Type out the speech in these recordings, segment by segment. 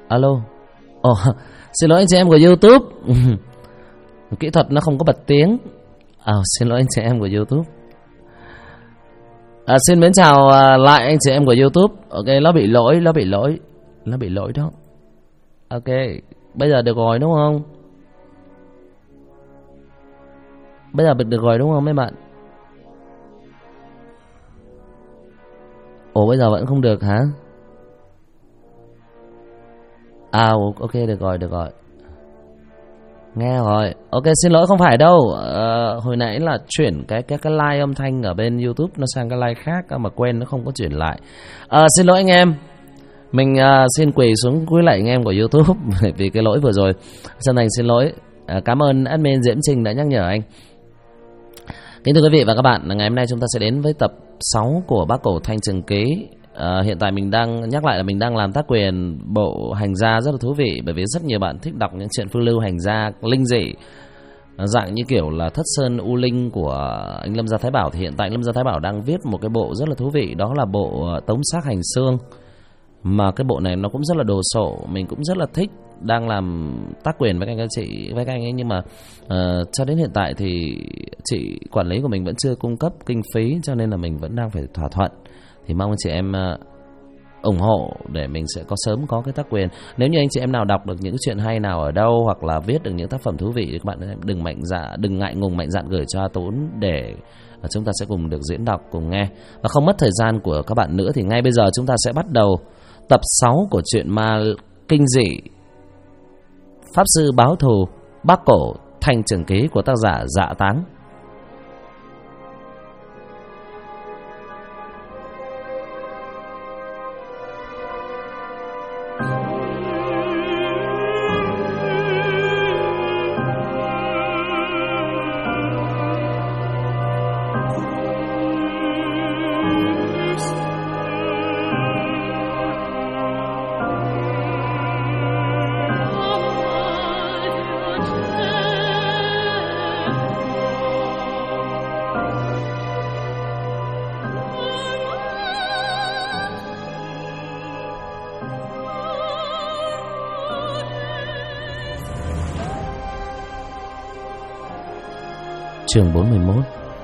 Alo. Xin lỗi anh chị em của YouTube. Kỹ thuật nó không có bật tiếng. Xin lỗi anh chị em của YouTube. Xin mến chào lại anh chị em của YouTube. Ok, nó bị lỗi đó. Ok, bây giờ được rồi đúng không? Bây giờ được rồi đúng không mấy bạn? Bây giờ vẫn không được hả? Ok, được rồi. Nghe rồi. Ok, xin lỗi, không phải đâu. Hồi nãy là chuyển cái like âm thanh ở bên YouTube nó sang cái like khác mà quên nó không có chuyển lại. Xin lỗi anh em. Mình xin quỳ xuống cúi lạy anh em của YouTube vì cái lỗi vừa rồi. Chân thành xin lỗi. Cảm ơn admin Diễm Trình đã nhắc nhở anh. Kính thưa quý vị và các bạn, ngày hôm nay chúng ta sẽ đến với tập 6 của Bác Cổ Thanh Trừng Ký. Hiện tại mình đang nhắc lại là mình đang làm tác quyền bộ hành gia rất là thú vị, bởi vì rất nhiều bạn thích đọc những chuyện phương lưu hành gia linh dị dạng như kiểu là Thất Sơn U Linh của anh Lâm Gia Thái Bảo. Thì hiện tại Lâm Gia Thái Bảo đang viết một cái bộ rất là thú vị, đó là bộ Tống Xác Hành Xương. Mà cái bộ này nó cũng rất là đồ sộ, mình cũng rất là thích, đang làm tác quyền với các chị, với các anh ấy. Nhưng mà cho đến hiện tại thì chị quản lý của mình vẫn chưa cung cấp kinh phí, cho nên là mình vẫn đang phải thỏa thuận. Thì mong anh chị em ủng hộ để mình sẽ sớm có cái tác quyền. Nếu như anh chị em nào đọc được những chuyện hay nào ở đâu, hoặc là viết được những tác phẩm thú vị, thì các bạn đừng ngại ngùng mạnh dạn gửi cho A Tốn để chúng ta sẽ cùng được diễn đọc, cùng nghe. Và không mất thời gian của các bạn nữa thì ngay bây giờ chúng ta sẽ bắt đầu tập 6 của truyện ma kinh dị Pháp Sư Báo Thù Bác Cổ Thanh Trừng Ký của tác giả Dạ Táng. Chương 41.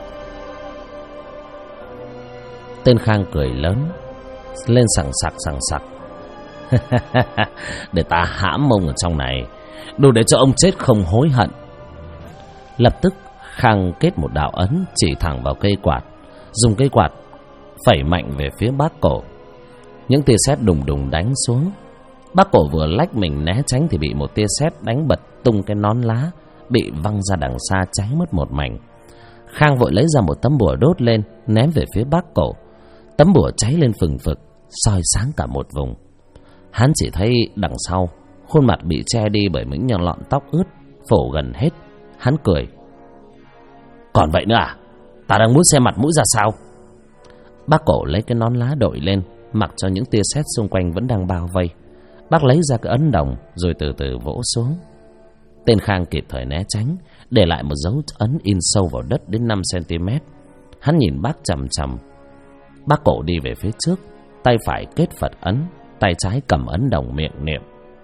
Tên Khang cười lớn lên sằng sặc. Để ta hãm ông ở trong này, đủ để cho ông chết không hối hận. Lập tức Khang kết một đạo ấn chỉ thẳng vào cây quạt, dùng cây quạt phẩy mạnh về phía Bác Cổ. Những tia sét đùng đùng đánh xuống. Bác Cổ vừa lách mình né tránh thì bị một tia sét đánh bật tung cái nón lá, bị văng ra đằng xa cháy mất một mảnh. Khang vội lấy ra một tấm bùa đốt lên, ném về phía Bác Cổ. Tấm bùa cháy lên phừng phực, soi sáng cả một vùng. Hắn chỉ thấy đằng sau khuôn mặt bị che đi bởi những nhọn lọn tóc ướt phủ gần hết. Hắn cười. Còn vậy nữa à? Ta đang muốn xem mặt mũi ra sao? Bác Cổ lấy cái nón lá đội lên, mặc cho những tia sét xung quanh vẫn đang bao vây. Bác lấy ra cái ấn đồng rồi từ từ vỗ xuống. Tên Khang kịp thời né tránh, để lại một dấu ấn in sâu vào đất đến 5 cm. Hắn nhìn bác chằm chằm. Bác Cổ đi về phía trước, tay phải kết Phật ấn, tay trái cầm ấn đồng miệng niệm.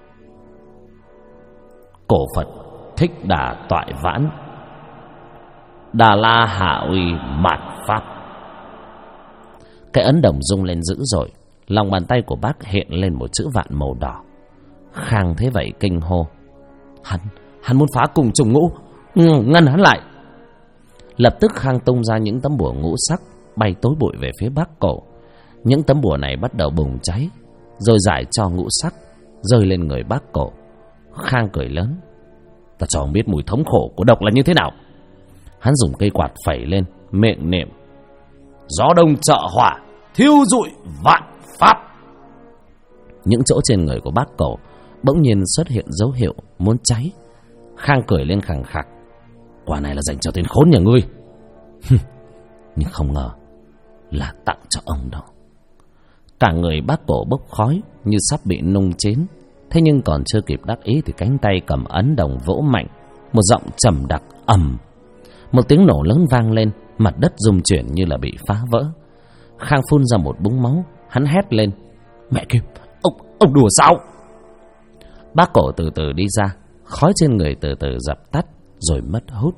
Cổ Phật Thích Đà Toại Vãn, Đà La Hạ Uy Mạt Pháp. Cái ấn đồng rung lên dữ dội, lòng bàn tay của bác hiện lên một chữ vạn màu đỏ. Khang thấy vậy kinh hô. Hắn muốn phá cùng trùng ngũ, ngăn hắn lại. Lập tức Khang tung ra những tấm bùa ngũ sắc bay tối bụi về phía Bác Cổ. Những tấm bùa này bắt đầu bùng cháy, rồi giải cho ngũ sắc rơi lên người Bác Cổ. Khang cười lớn. Ta cho ông biết mùi thống khổ của độc là như thế nào. Hắn dùng cây quạt phẩy lên, miệng niệm. Gió đông trợ hỏa, thiêu rụi vạn pháp. Những chỗ trên người của Bác Cổ bỗng nhiên xuất hiện dấu hiệu muốn cháy. Khang cười lên khằng khặc. Quả này là dành cho tên khốn nhà ngươi. Nhưng không ngờ là tặng cho ông đó. Cả người Bác Cổ bốc khói như sắp bị nung chín. Thế nhưng còn chưa kịp đắc ý thì cánh tay cầm ấn đồng vỗ mạnh. Một giọng trầm đặc ầm. Một tiếng nổ lớn vang lên, mặt đất rung chuyển như là bị phá vỡ. Khang phun ra một búng máu. Hắn hét lên. Mẹ kiếp, ông đùa sao? Bác Cổ từ từ đi ra, khói trên người từ từ dập tắt rồi mất hút.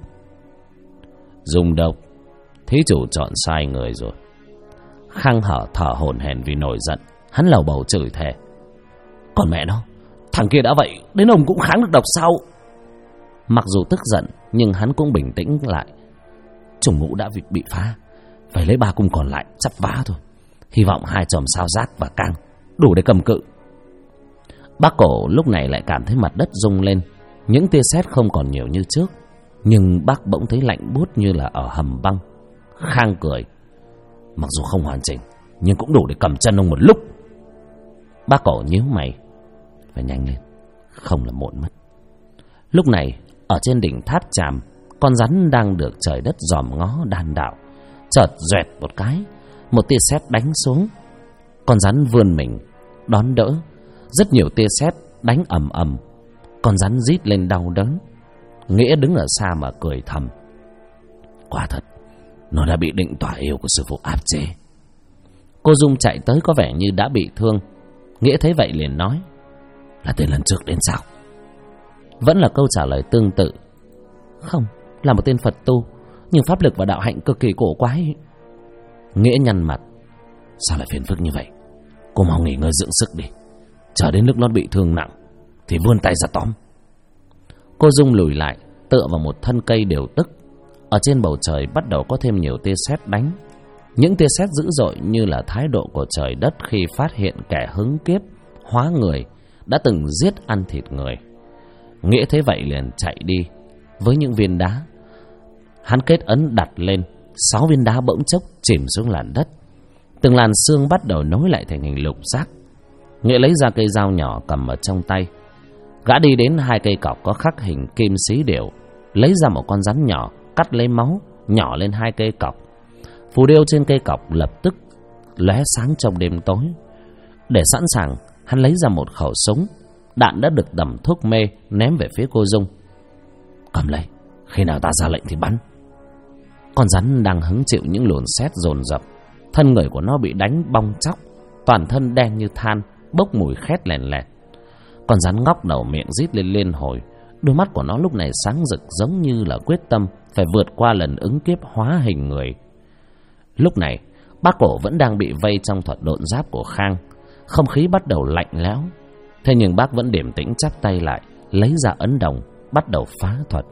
Dùng độc, thí chủ chọn sai người rồi. Khang thở hổn hển vì nổi giận. Hắn lầu bầu chửi thề: còn mẹ nó, thằng kia đã vậy, đến ông cũng kháng được độc sao? Mặc dù tức giận nhưng hắn cũng bình tĩnh lại. Trùng ngũ đã bị phá, phải lấy 3 cung còn lại chắp vá thôi. Hy vọng 2 chòm sao Giác và Cang đủ để cầm cự. Bác Cổ lúc này lại cảm thấy mặt đất rung lên. Những tia sét không còn nhiều như trước, nhưng bác bỗng thấy lạnh buốt như là ở hầm băng. Khang cười: mặc dù không hoàn chỉnh nhưng cũng đủ để cầm chân ông một lúc. Bác Cổ nhíu mày: phải nhanh lên, không là muộn mất. Lúc này ở trên đỉnh tháp Tràm, con rắn đang được trời đất dòm ngó đan đạo. Chợt doẹt một cái, một tia sét đánh xuống. Con rắn vươn mình đón đỡ. Rất nhiều tia sét đánh ầm ầm. Con rắn rít lên đau đớn. Nghĩa đứng ở xa mà cười thầm: quả thật, nó đã bị định tỏa yêu của sư phụ áp chế. Cô Dung chạy tới có vẻ như đã bị thương. Nghĩa thấy vậy liền nói: là tên lần trước đến sao? Vẫn là câu trả lời tương tự: không, là một tên Phật tu, nhưng pháp lực và đạo hạnh cực kỳ cổ quái. Nghĩa nhăn mặt: sao lại phiền phức như vậy? Cô mau nghỉ ngơi dưỡng sức đi, chờ đến lúc nó bị thương nặng thì vươn tay ra tóm. Cô Dung lùi lại, tựa vào một thân cây điều tức. Ở trên bầu trời bắt đầu có thêm nhiều tia sét đánh. Những tia sét dữ dội như là thái độ của trời đất khi phát hiện kẻ hứng kiếp hóa người đã từng giết ăn thịt người. Nghĩa thấy vậy liền chạy đi với những viên đá. Hắn kết ấn đặt lên, 6 viên đá bỗng chốc chìm xuống làn đất. Từng làn xương bắt đầu nối lại thành hình lục giác. Nghĩa lấy ra cây dao nhỏ cầm ở trong tay. Gã đi đến 2 cây cọc có khắc hình kim xí điểu, lấy ra một con rắn nhỏ, cắt lấy máu nhỏ lên 2 cây cọc. Phù điêu trên cây cọc lập tức lóe sáng trong đêm tối. Để sẵn sàng, hắn lấy ra một khẩu súng. Đạn đã được đầm thuốc mê ném về phía cô Dung. Cầm lấy, khi nào ta ra lệnh thì bắn. Con rắn đang hứng chịu những luồng sét dồn dập. Thân người của nó bị đánh bong tróc, toàn thân đen như than, bốc mùi khét lèn lẹt. Con rắn ngóc đầu miệng rít lên liên hồi. Đôi mắt của nó lúc này sáng rực giống như là quyết tâm phải vượt qua lần ứng kiếp hóa hình người. Lúc này Bác Cổ vẫn đang bị vây trong thuật độn giáp của Khang. Không khí bắt đầu lạnh lẽo. Thế nhưng bác vẫn điềm tĩnh chắp tay lại, lấy ra ấn đồng, bắt đầu phá thuật.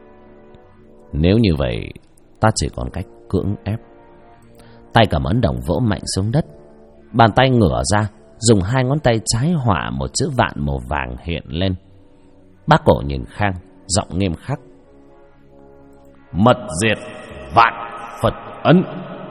Nếu như vậy, ta chỉ còn cách cưỡng ép. Tay cầm ấn đồng vỗ mạnh xuống đất. Bàn tay ngửa ra, dùng 2 ngón tay trái họa một chữ vạn màu vàng hiện lên. Bác Cổ nhìn Khang, giọng nghiêm khắc: mật diệt vạn Phật ấn.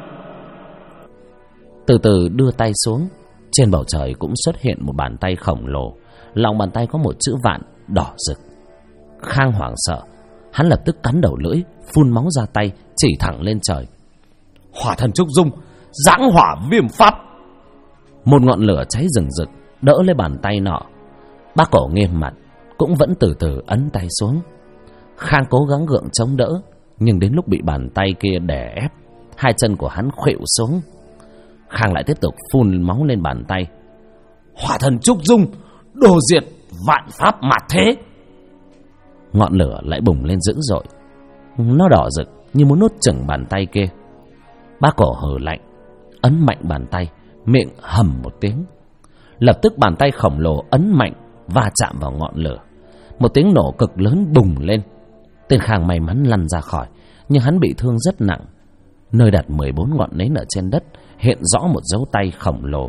Từ từ đưa tay xuống. Trên bầu trời cũng xuất hiện một bàn tay khổng lồ. Lòng bàn tay có một chữ vạn đỏ rực. Khang hoảng sợ, hắn lập tức cắn đầu lưỡi, phun máu ra tay, chỉ thẳng lên trời: hỏa thần trúc dung, giáng hỏa viêm pháp. Một ngọn lửa cháy rừng rực đỡ lấy bàn tay nọ. Bác Cổ nghiêm mặt, cũng vẫn từ từ ấn tay xuống. Khang cố gắng gượng chống đỡ, nhưng đến lúc bị bàn tay kia đè ép, 2 chân của hắn khuỵu xuống. Khang lại tiếp tục phun máu lên bàn tay: hỏa thần trúc dung, đồ diệt vạn pháp mạt thế. Ngọn lửa lại bùng lên dữ dội. Nó đỏ rực như muốn nuốt chửng bàn tay kia. Bác Cổ hừ lạnh, ấn mạnh bàn tay, miệng hầm một tiếng. Lập tức bàn tay khổng lồ ấn mạnh va chạm vào ngọn lửa. Một tiếng nổ cực lớn bùng lên. Tên Khang may mắn lăn ra khỏi, nhưng hắn bị thương rất nặng. Nơi đặt 14 ngọn nến ở trên đất hiện rõ một dấu tay khổng lồ.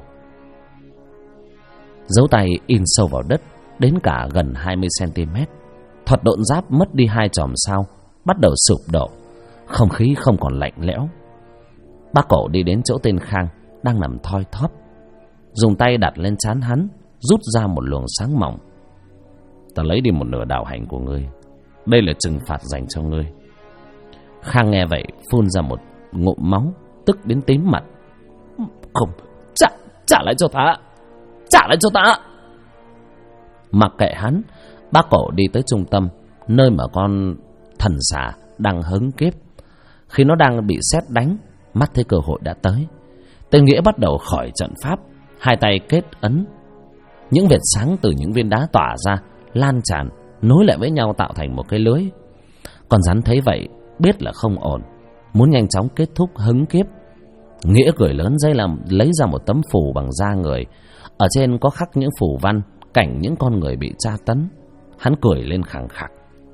Dấu tay in sâu vào đất đến cả gần 20 cm. Thuật độn giáp mất đi 2 chòm sao, bắt đầu sụp đổ. Không khí không còn lạnh lẽo. Bác Cổ đi đến chỗ tên Khang đang nằm thoi thóp, dùng tay đặt lên trán hắn, rút ra một luồng sáng mỏng. Ta lấy đi một nửa đạo hạnh của ngươi, đây là trừng phạt dành cho ngươi. Khang nghe vậy phun ra một ngụm máu, tức đến tím mặt. Không, trả lại cho ta, trả lại cho ta. Mặc kệ hắn, Bác Cổ đi tới trung tâm, nơi mà con thần xà đang hứng kiếp. Khi nó đang bị sét đánh, mắt thấy cơ hội đã tới. Tên Nghĩa bắt đầu khỏi trận pháp, 2 tay kết ấn. Những vệt sáng từ những viên đá tỏa ra, lan tràn, nối lại với nhau tạo thành một cái lưới. Con rắn thấy vậy biết là không ổn, muốn nhanh chóng kết thúc hứng kiếp. Nghĩa cười lớn lấy ra một tấm phù bằng da người, ở trên có khắc những phù văn cảnh những con người bị tra tấn. Hắn cười lên khẳng khặc.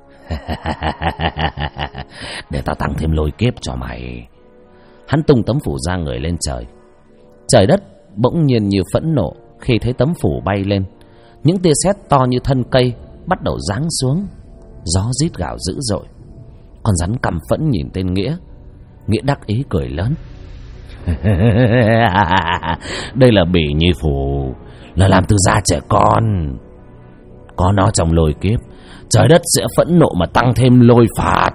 Để tao tăng thêm lôi kiếp cho mày. Hắn tung tấm phù da người lên trời. Trời đất bỗng nhiên như phẫn nộ khi thấy tấm phù bay lên. Những tia sét to như thân cây bắt đầu giáng xuống. Gió rít gào dữ dội. Con rắn căm phẫn nhìn tên Nghĩa. Nghĩa đắc ý cười lớn. Đây là bỉ nhi phù, là làm từ da trẻ con. Có nó trong lôi kiếp, trời đất sẽ phẫn nộ mà tăng thêm lôi phạt.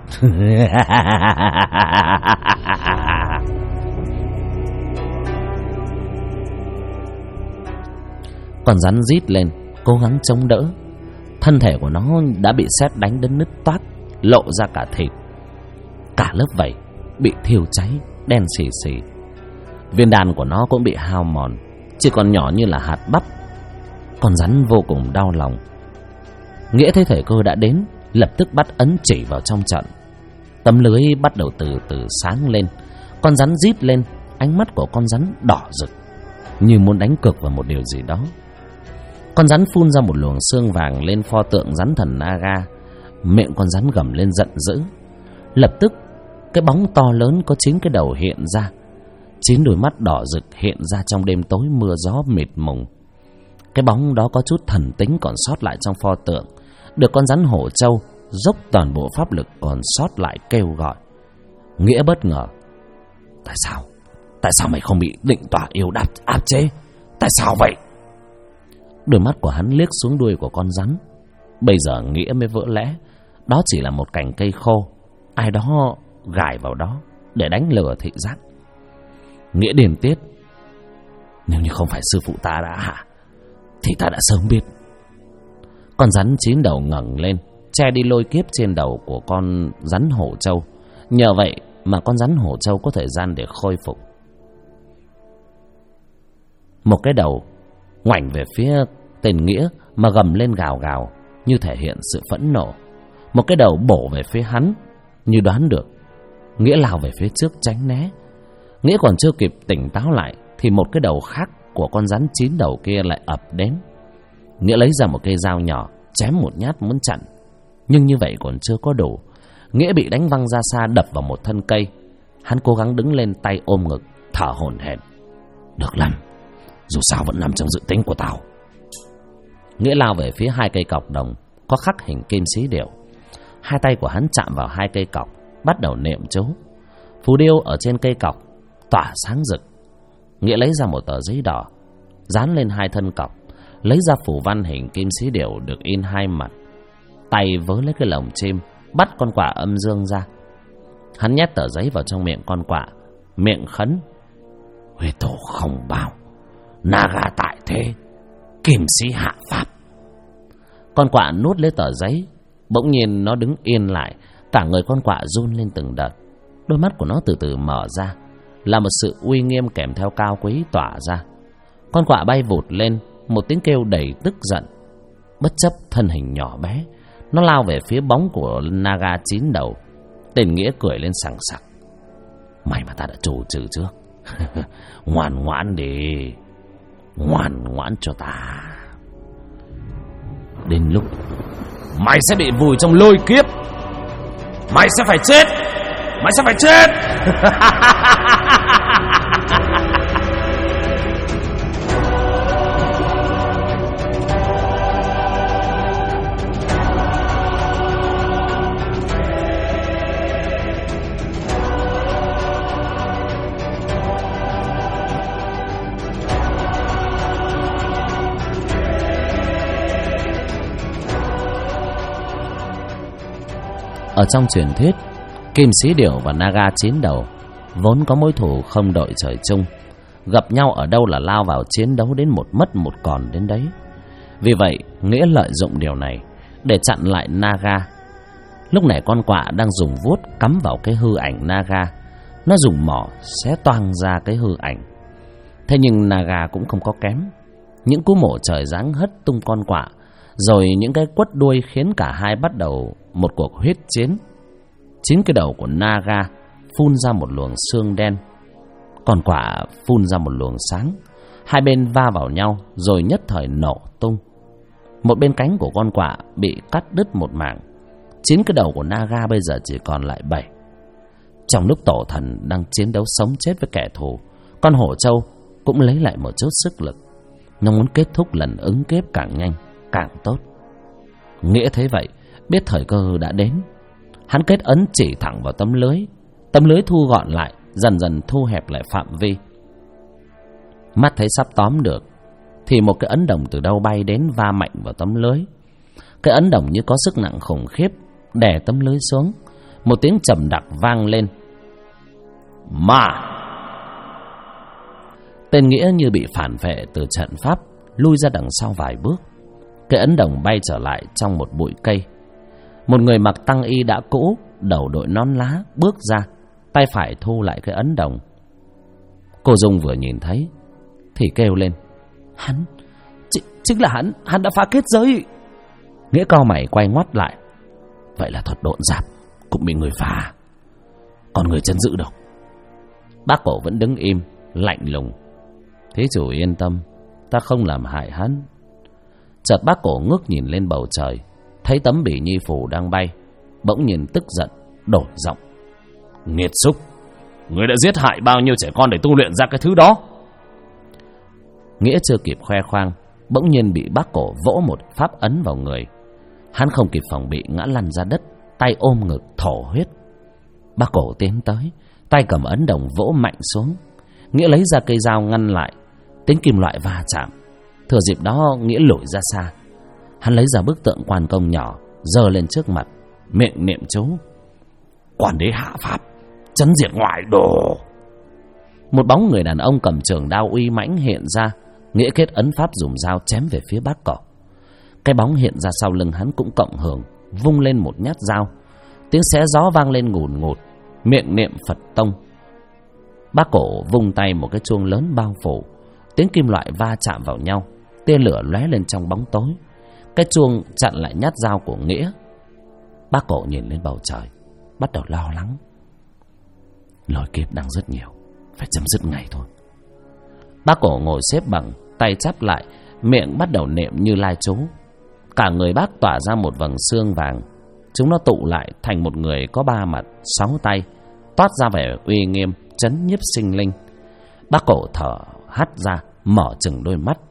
Con rắn rít lên, cố gắng chống đỡ. Thân thể của nó đã bị sét đánh đến nứt toát, lộ ra cả thịt. Cả lớp vảy bị thiêu cháy đen xì xì. Viên đan của nó cũng bị hao mòn, chỉ còn nhỏ như là hạt bắp. Con rắn vô cùng đau lòng. Nghĩa thấy thời cơ đã đến, lập tức bắt ấn chỉ vào trong trận. Tấm lưới bắt đầu từ từ sáng lên. Con rắn rít lên, ánh mắt của con rắn đỏ rực, như muốn đánh cược vào một điều gì đó. Con rắn phun ra một luồng xương vàng lên pho tượng rắn thần Naga. Miệng con rắn gầm lên giận dữ. Lập tức cái bóng to lớn có 9 cái đầu hiện ra. 9 đôi mắt đỏ rực hiện ra trong đêm tối mưa gió mịt mùng. Cái bóng đó có chút thần tính còn sót lại trong pho tượng, được con rắn hổ trâu dốc toàn bộ pháp lực còn sót lại kêu gọi. Nghĩa bất ngờ. Tại sao mày không bị định tỏa yêu áp chế? Tại sao vậy? Đôi mắt của hắn liếc xuống đuôi của con rắn. Bây giờ Nghĩa mới vỡ lẽ. Đó chỉ là một cành cây khô, ai đó gài vào đó để đánh lừa thị giác. Nghĩa điên tiết. Nếu như không phải sư phụ ta đã hạ thì ta đã sớm biết. Con rắn 9 đầu ngẩng lên, che đi lôi kiếp trên đầu của con rắn hổ trâu. Nhờ vậy mà con rắn hổ trâu có thời gian để khôi phục. Một cái đầu ngoảnh về phía tên Nghĩa mà gầm lên gào gào, như thể hiện sự phẫn nộ. Một cái đầu bổ về phía hắn, như đoán được. Nghĩa lao về phía trước tránh né. Nghĩa còn chưa kịp tỉnh táo lại thì một cái đầu khác của con rắn 9 đầu kia lại ập đến. Nghĩa lấy ra một cây dao nhỏ, chém một nhát muốn chặn, nhưng như vậy còn chưa có đủ. Nghĩa bị đánh văng ra xa, đập vào một thân cây. Hắn cố gắng đứng lên, tay ôm ngực, thở hổn hển. Được lắm, dù sao vẫn nằm trong dự tính của tao. Nghĩa lao về phía 2 cây cọc đồng có khắc hình kim xí điểu. 2 tay của hắn chạm vào 2 cây cọc, bắt đầu niệm chú. Phù điêu ở trên cây cọc tỏa sáng rực. Nghĩa lấy ra một tờ giấy đỏ, dán lên 2 thân cọc, lấy ra phù văn hình kim xí điểu được in 2 mặt. Tay vớ lấy cái lồng chim, bắt con quạ âm dương ra. Hắn nhét tờ giấy vào trong miệng con quạ, miệng khấn: Huế tổ không bao, Naga tại thế, kim sĩ hạ pháp. Con quạ nuốt lấy tờ giấy. Bỗng nhiên nó đứng yên lại, cả người con quạ run lên từng đợt. Đôi mắt của nó từ từ mở ra, là một sự uy nghiêm kèm theo cao quý tỏa ra. Con quạ bay vụt lên, một tiếng kêu đầy tức giận. Bất chấp thân hình nhỏ bé, nó lao về phía bóng của Naga 9 đầu. Tên Nghĩa cười lên sằng sặc. May mà ta đã chủ trừ trước. Ngoan ngoãn đi, ngoan ngoãn cho ta. Đến lúc mày sẽ bị vùi trong lôi kiếp. Mày sẽ phải chết. Mày sẽ phải chết. Ở trong truyền thuyết, Kim Sĩ Điểu và Naga 9 đầu vốn có mối thù không đội trời chung, gặp nhau ở đâu là lao vào chiến đấu đến một mất một còn đến đấy. Vì vậy Nghĩa lợi dụng điều này để chặn lại Naga. Lúc này con quạ đang dùng vuốt cắm vào cái hư ảnh Naga. Nó dùng mỏ xé toang ra cái hư ảnh. Thế nhưng Naga cũng không có kém. Những cú mổ trời giáng hất tung con quạ, Rồi những cái quất đuôi khiến cả hai bắt đầu một cuộc huyết chiến. 9 cái đầu của Naga phun ra một luồng xương đen, còn quả phun ra một luồng sáng. Hai bên va vào nhau rồi nhất thời nổ tung. Một bên cánh của con quạ bị cắt đứt một mảng. 9 cái đầu của Naga bây giờ chỉ còn lại 7. Trong lúc tổ thần đang chiến đấu sống chết với kẻ thù, con hổ trâu cũng lấy lại một chút sức lực. Nó muốn kết thúc lần ứng kiếp càng nhanh càng tốt. Nghĩa thấy vậy, biết thời cơ đã đến. Hắn kết ấn chỉ thẳng vào tấm lưới. Tấm lưới thu gọn lại, dần dần thu hẹp lại phạm vi. Mắt thấy sắp tóm được thì một cái ấn đồng từ đâu bay đến va mạnh vào tấm lưới. Cái ấn đồng như có sức nặng khủng khiếp đè tấm lưới xuống. Một tiếng trầm đặc vang lên. Mà tên Nghĩa như bị phản vệ từ trận pháp, lui ra đằng sau vài bước. Cái ấn đồng bay trở lại trong một bụi cây. Một người mặc tăng y đã cũ, đầu đội nón lá bước ra, tay phải thu lại cái ấn đồng. Cô Dung vừa nhìn thấy thì kêu lên: Hắn, chính là hắn đã phá kết giới. Nghĩa cau mày quay ngoắt lại. Vậy là thuật độn giáp cũng bị người phá, còn người chân giữ đâu? Bác cổ vẫn đứng im lạnh lùng. Thí chủ yên tâm, ta không làm hại hắn. Chợt bác cổ ngước nhìn lên bầu trời, thấy tấm bỉ nhi phủ đang bay, bỗng nhìn tức giận đổi giọng: Nghiệt xúc, ngươi đã giết hại bao nhiêu trẻ con để tu luyện ra cái thứ đó? Nghĩa chưa kịp khoe khoang, bỗng nhiên bị bác cổ vỗ một pháp ấn vào người. Hắn không kịp phòng bị, ngã lăn ra đất, tay ôm ngực thổ huyết. Bác cổ tiến tới, tay cầm ấn đồng vỗ mạnh xuống. Nghĩa lấy ra cây dao ngăn lại, tiếng kim loại va chạm. Thừa dịp đó Nghĩa lủi ra xa. Hắn lấy ra bức tượng Quan Công nhỏ, giơ lên trước mặt, miệng niệm chú: Quan đế hạ pháp, chấn diệt ngoại đồ. Một bóng người đàn ông cầm trường đao uy mãnh hiện ra. Nghĩa kết ấn pháp dùng dao chém về phía bác cổ. Cái bóng hiện ra sau lưng hắn cũng cộng hưởng, vung lên một nhát dao. Tiếng xé gió vang lên ngùn ngụt, miệng niệm Phật tông. Bác cổ vung tay, một cái chuông lớn bao phủ. Tiếng kim loại va chạm vào nhau, tia lửa lóe lên trong bóng tối. Cái chuông chặn lại nhát dao của Nghĩa. Bác cổ nhìn lên bầu trời, bắt đầu lo lắng. Lôi kiếp đang rất nhiều, phải chấm dứt ngay thôi. Bác cổ ngồi xếp bằng, tay chắp lại, miệng bắt đầu niệm Như Lai chú. Cả người bác tỏa ra một vầng xương vàng. Chúng nó tụ lại thành một người có 3 mặt 6 tay, toát ra vẻ uy nghiêm, trấn nhiếp sinh linh. Bác cổ thở hắt ra, mở chừng đôi mắt.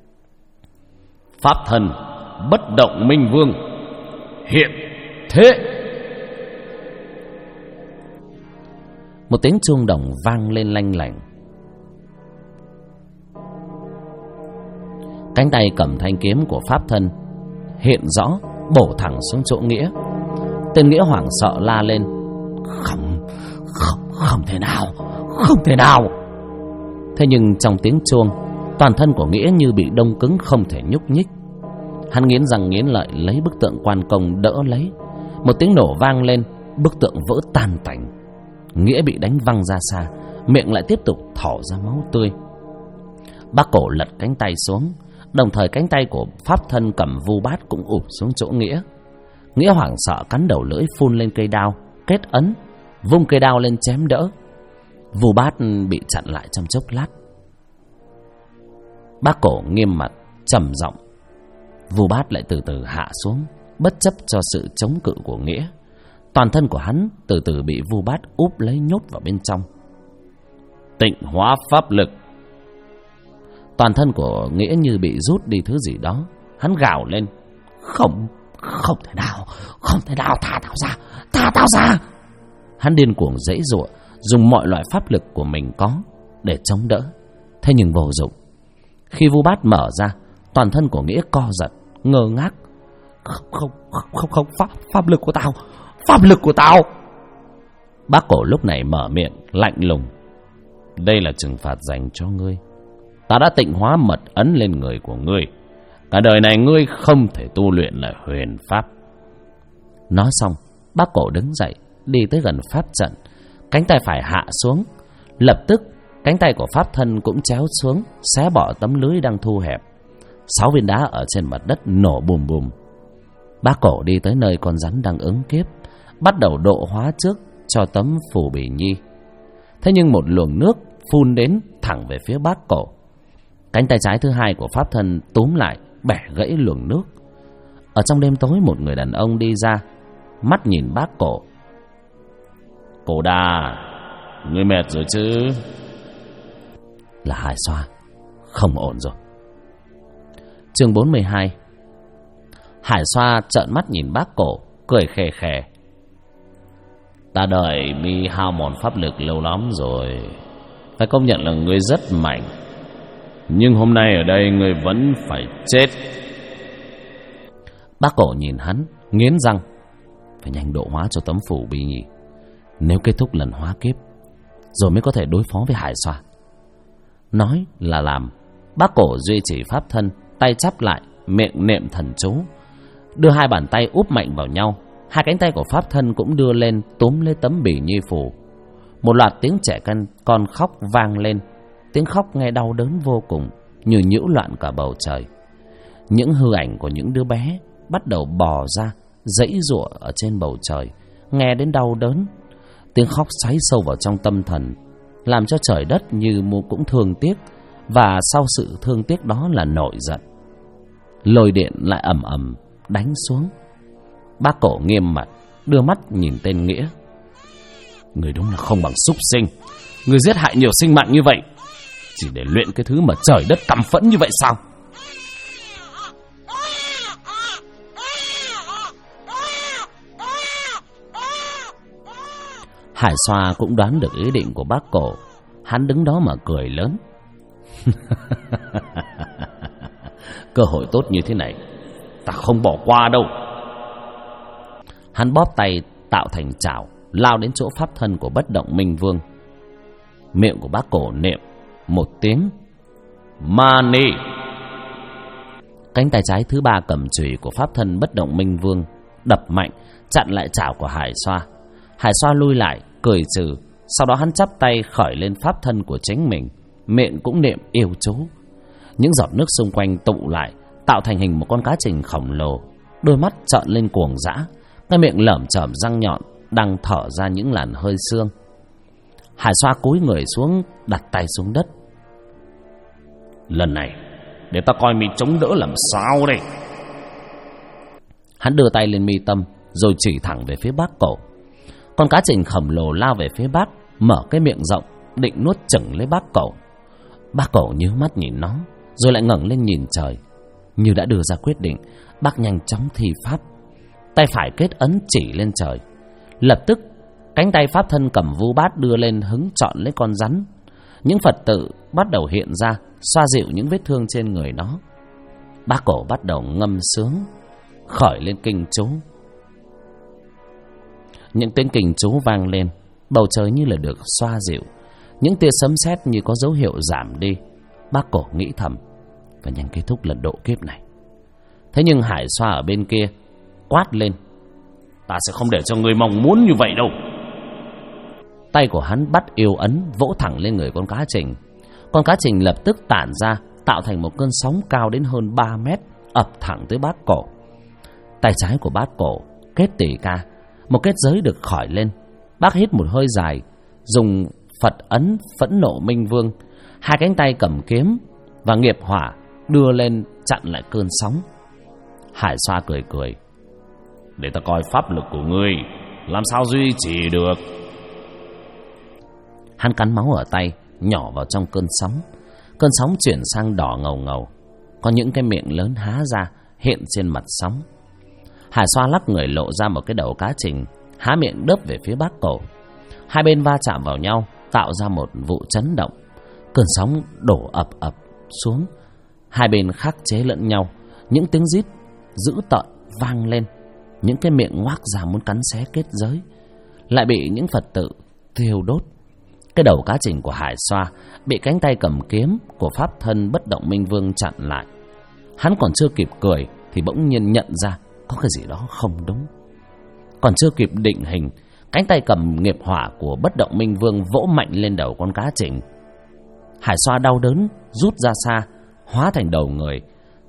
Pháp thần bất động minh vương hiện thế. Một tiếng chuông đồng vang lên lanh lảnh. Cánh tay cầm thanh kiếm của pháp thân hiện rõ, bổ thẳng xuống chỗ Nghĩa. Tên Nghĩa hoảng sợ la lên: Không thể nào, không thể nào. Thế nhưng trong tiếng chuông, toàn thân của Nghĩa như bị đông cứng, không thể nhúc nhích. Hắn nghiến răng nghiến lợi lấy bức tượng Quan Công đỡ lấy. Một tiếng nổ vang lên, bức tượng vỡ tan tành. Nghĩa bị đánh văng ra xa, miệng lại tiếp tục thỏ ra máu tươi. Bác cổ lật cánh tay xuống, đồng thời cánh tay của pháp thân cầm vu bát cũng ụp xuống chỗ Nghĩa. Nghĩa hoảng sợ cắn đầu lưỡi, phun lên cây đao, kết ấn, vung cây đao lên chém đỡ. Vu bát bị chặn lại trong chốc lát. Bác cổ nghiêm mặt trầm giọng, vu bát lại từ từ hạ xuống, bất chấp cho sự chống cự của Nghĩa. Toàn thân của hắn từ từ bị vu bát úp lấy, nhốt vào bên trong. Tịnh hóa pháp lực. Toàn thân của Nghĩa như bị rút đi thứ gì đó. Hắn gào lên: Không thể nào, không thể nào, thả tao ra. Hắn điên cuồng giãy giụa, dùng mọi loại pháp lực của mình có để chống đỡ. Thế nhưng vô dụng. Khi vu bát mở ra, toàn thân của Nghĩa co giật, ngơ ngác. Không, pháp lực của tao, pháp lực của tao. Bác cổ lúc này mở miệng lạnh lùng: Đây là trừng phạt dành cho ngươi. Ta đã tịnh hóa mật ấn lên người của ngươi. Cả đời này ngươi không thể tu luyện lại huyền pháp. Nói xong, bác cổ đứng dậy, đi tới gần pháp trận. Cánh tay phải hạ xuống. Lập tức, cánh tay của pháp thân cũng chéo xuống, xé bỏ tấm lưới đang thu hẹp. 6 viên đá ở trên mặt đất nổ bùm bùm. Bác Cổ đi tới nơi con rắn đang ứng kiếp, bắt đầu độ hóa trước cho tấm phù Bỉ Nhi. Thế nhưng một luồng nước phun đến thẳng về phía Bác Cổ. Cánh tay trái thứ hai của pháp thân túm lại, bẻ gãy luồng nước. Ở trong đêm tối, một người đàn ông đi ra, mắt nhìn Bác Cổ. Cổ đà, ngươi mệt rồi chứ? Là Hải Xoa. Không ổn rồi. Chương 42. Hải Xoa trợn mắt nhìn Bác Cổ, cười khè khè. Ta đợi mi hao mòn pháp lực lâu lắm rồi. Phải công nhận là ngươi rất mạnh, nhưng hôm nay ở đây ngươi vẫn phải chết. Bác Cổ nhìn hắn, nghiến răng. Phải nhanh độ hóa cho tấm phủ Bỉ Nhi, nếu kết thúc lần hóa kiếp rồi mới có thể đối phó với Hải Xoa. Nói là làm. Bác Cổ duy trì pháp thân, tay chắp lại, miệng niệm thần chú, đưa hai bàn tay úp mạnh vào nhau. Hai cánh tay của pháp thân cũng đưa lên túm lấy tấm Bỉ Nhi phù. Một loạt tiếng trẻ con khóc vang lên. Tiếng khóc nghe đau đớn vô cùng, như nhiễu loạn cả bầu trời. Những hư ảnh của những đứa bé bắt đầu bò ra, giãy giụa ở trên bầu trời, nghe đến đau đớn. Tiếng khóc xoáy sâu vào trong tâm thần, làm cho trời đất như cũng thương tiếc. Và sau sự thương tiếc đó là nổi giận. Lôi điện lại ầm ầm đánh xuống. Bác Cổ nghiêm mặt, đưa mắt nhìn tên Nghĩa. Người đúng là không bằng súc sinh. Người giết hại nhiều sinh mạng như vậy chỉ để luyện cái thứ mà trời đất căm phẫn như vậy sao? Hải Xoa cũng đoán được ý định của Bác Cổ. Hắn đứng đó mà cười lớn. Cơ hội tốt như thế này ta không bỏ qua đâu. Hắn bóp tay tạo thành chảo, lao đến chỗ pháp thân của Bất Động Minh Vương. Miệng của Bác Cổ niệm một tiếng Mani. Cánh tay trái thứ ba cầm chùy của pháp thân Bất Động Minh Vương đập mạnh, chặn lại chảo của Hải Xoa. Hải Xoa lui lại, cười trừ. Sau đó hắn chắp tay khởi lên pháp thân của chính mình, miệng cũng niệm yêu chú. Những giọt nước xung quanh tụ lại, tạo thành hình một con cá trình khổng lồ. Đôi mắt trợn lên cuồng dã, cái miệng lởm chởm răng nhọn, đang thở ra những làn hơi xương. Hải Xoa cúi người xuống, đặt tay xuống đất. Lần này để ta coi mi chống đỡ làm sao đây. Hắn đưa tay lên mi tâm, rồi chỉ thẳng về phía Bác Cổ. Con cá trình khổng lồ lao về phía Bác, mở cái miệng rộng định nuốt chửng lấy Bác Cổ. Bác Cổ nhíu mắt nhìn nó, rồi lại ngẩng lên nhìn trời. Như đã đưa ra quyết định, Bác nhanh chóng thi pháp. Tay phải kết ấn chỉ lên trời. Lập tức cánh tay pháp thân cầm vu bát đưa lên hứng trọn lấy con rắn. Những Phật tự bắt đầu hiện ra, xoa dịu những vết thương trên người nó. Bác Cổ bắt đầu ngâm sướng, khởi lên kinh chú. Những tiếng kinh chú vang lên, bầu trời như là được xoa dịu. Những tia sấm sét như có dấu hiệu giảm đi. Bác Cổ nghĩ thầm, phải nhanh kết thúc lần độ kiếp này. Thế nhưng Hải Xoa ở bên kia quát lên, ta sẽ không để cho người mong muốn như vậy đâu. Tay của hắn bắt yêu ấn, vỗ thẳng lên người con cá trình. Con cá trình lập tức tản ra, tạo thành một cơn sóng cao đến hơn 3 mét, ập thẳng tới Bác Cổ. Tay trái của Bác Cổ kết tỷ ca, một kết giới được khởi lên. Bác hít một hơi dài, dùng Phật ấn Phẫn Nộ Minh Vương, hai cánh tay cầm kiếm và nghiệp hỏa đưa lên chặn lại cơn sóng. Hải Xoa cười cười, để ta coi pháp lực của ngươi làm sao duy trì được. Hắn cắn máu ở tay, nhỏ vào trong cơn sóng. Cơn sóng chuyển sang đỏ ngầu ngầu, có những cái miệng lớn há ra hiện trên mặt sóng. Hải Xoa lắc người lộ ra một cái đầu cá trình, há miệng đớp về phía Bác Cổ. Hai bên va chạm vào nhau, tạo ra một vụ chấn động. Cơn sóng đổ ập ập xuống. Hai bên khắc chế lẫn nhau. Những tiếng rít dữ tợn vang lên. Những cái miệng ngoác ra muốn cắn xé kết giới, lại bị những Phật tự thiêu đốt. Cái đầu cá trình của Hải Xoa bị cánh tay cầm kiếm của pháp thân Bất Động Minh Vương chặn lại. Hắn còn chưa kịp cười thì bỗng nhiên nhận ra có cái gì đó không đúng. Còn chưa kịp định hình, cánh tay cầm nghiệp hỏa của Bất Động Minh Vương vỗ mạnh lên đầu con cá trình. Hải Xoa đau đớn rút ra xa, hóa thành đầu người,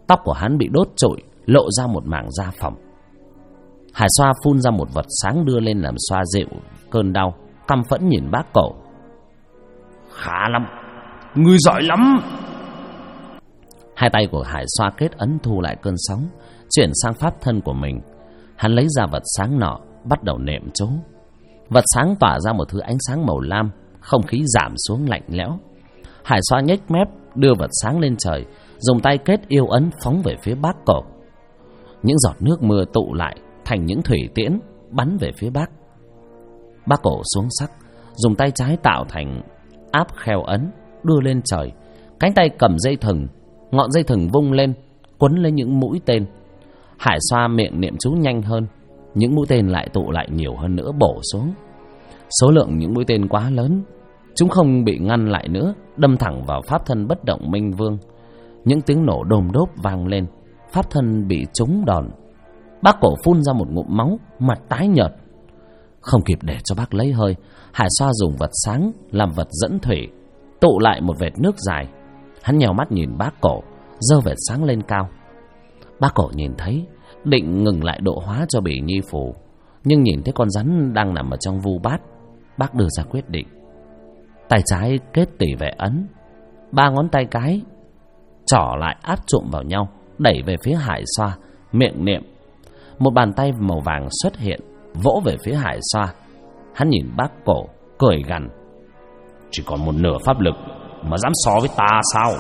Tóc của hắn bị đốt trụi, lộ ra một mảng da phỏng. Hải Xoa phun ra một vật sáng đưa lên làm xoa dịu cơn đau, căm phẫn nhìn bác Cổ. Khá lắm, ngươi giỏi lắm. Hai tay của Hải Xoa kết ấn thu lại cơn sóng, chuyển sang pháp thân của mình. Hắn lấy ra vật sáng nọ, bắt đầu niệm chú. Vật sáng tỏa ra một thứ ánh sáng màu lam, không khí giảm xuống lạnh lẽo. Hải Xoa nhếch mép, đưa vật sáng lên trời, dùng tay kết yêu ấn phóng về phía bác Cổ. Những giọt nước mưa tụ lại thành những thủy tiễn bắn về phía bác. Bác Cổ xuống sắc, dùng tay trái tạo thành áp kheo ấn đưa lên trời. Cánh tay cầm dây thừng, ngọn dây thừng vung lên quấn lấy những mũi tên. Hải Xoa miệng niệm chú nhanh hơn, những mũi tên lại tụ lại nhiều hơn nữa bổ xuống. Số lượng những mũi tên quá lớn, chúng không bị ngăn lại nữa, đâm thẳng vào pháp thân bất động Minh Vương. Những tiếng nổ đồm đốp vang lên, pháp thân bị trúng đòn. Bác Cổ phun ra một ngụm máu, mặt tái nhợt. Không kịp để cho bác lấy hơi, Hải Xoa dùng vật sáng làm vật dẫn thủy, tụ lại một vệt nước dài. Hắn nhèo mắt nhìn bác Cổ, giơ vệt sáng lên cao. Bác Cổ nhìn thấy, định ngừng lại độ hóa cho Bỉ Nhi Phù, nhưng nhìn thấy con rắn đang nằm ở trong vu bát, bác đưa ra quyết định. Tay trái kết tỷ vệ ấn, 3 ngón tay cái trỏ lại áp trụm vào nhau, đẩy về phía Hải Xoa, miệng niệm. Một bàn tay màu vàng xuất hiện, vỗ về phía Hải Xoa. Hắn nhìn bác Cổ, cười gằn. Chỉ còn một nửa pháp lực mà dám so với ta sao?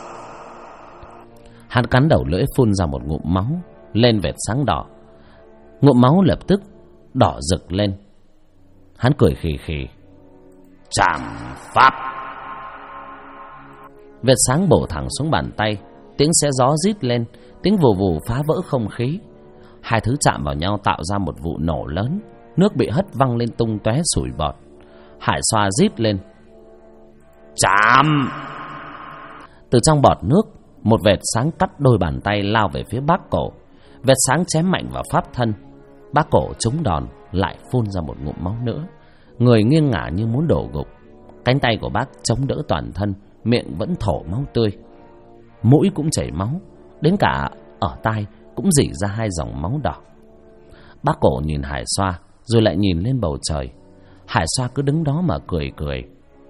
Hắn cắn đầu lưỡi phun ra một ngụm máu lên vệt sáng đỏ. Ngụm máu lập tức đỏ rực lên. Hắn cười khì khì. Trảm pháp. Vệt sáng bổ thẳng xuống bàn tay, tiếng xé gió rít lên, tiếng vù vù phá vỡ không khí. Hai thứ chạm vào nhau tạo ra một vụ nổ lớn, nước bị hất văng lên tung tóe sủi bọt. Hải Xoa rít lên. Chạm. Từ trong bọt nước, một vệt sáng cắt đôi bàn tay lao về phía bác Cổ. Vệt sáng chém mạnh vào pháp thân. Bác Cổ trúng đòn, lại phun ra một ngụm máu nữa. Người nghiêng ngả như muốn đổ gục. Cánh tay của bác chống đỡ toàn thân, miệng vẫn thổ máu tươi. Mũi cũng chảy máu, đến cả ở tai cũng rỉ ra 2 dòng máu đỏ. Bác Cổ nhìn Hải Xoa, rồi lại nhìn lên bầu trời. Hải Xoa cứ đứng đó mà cười cười.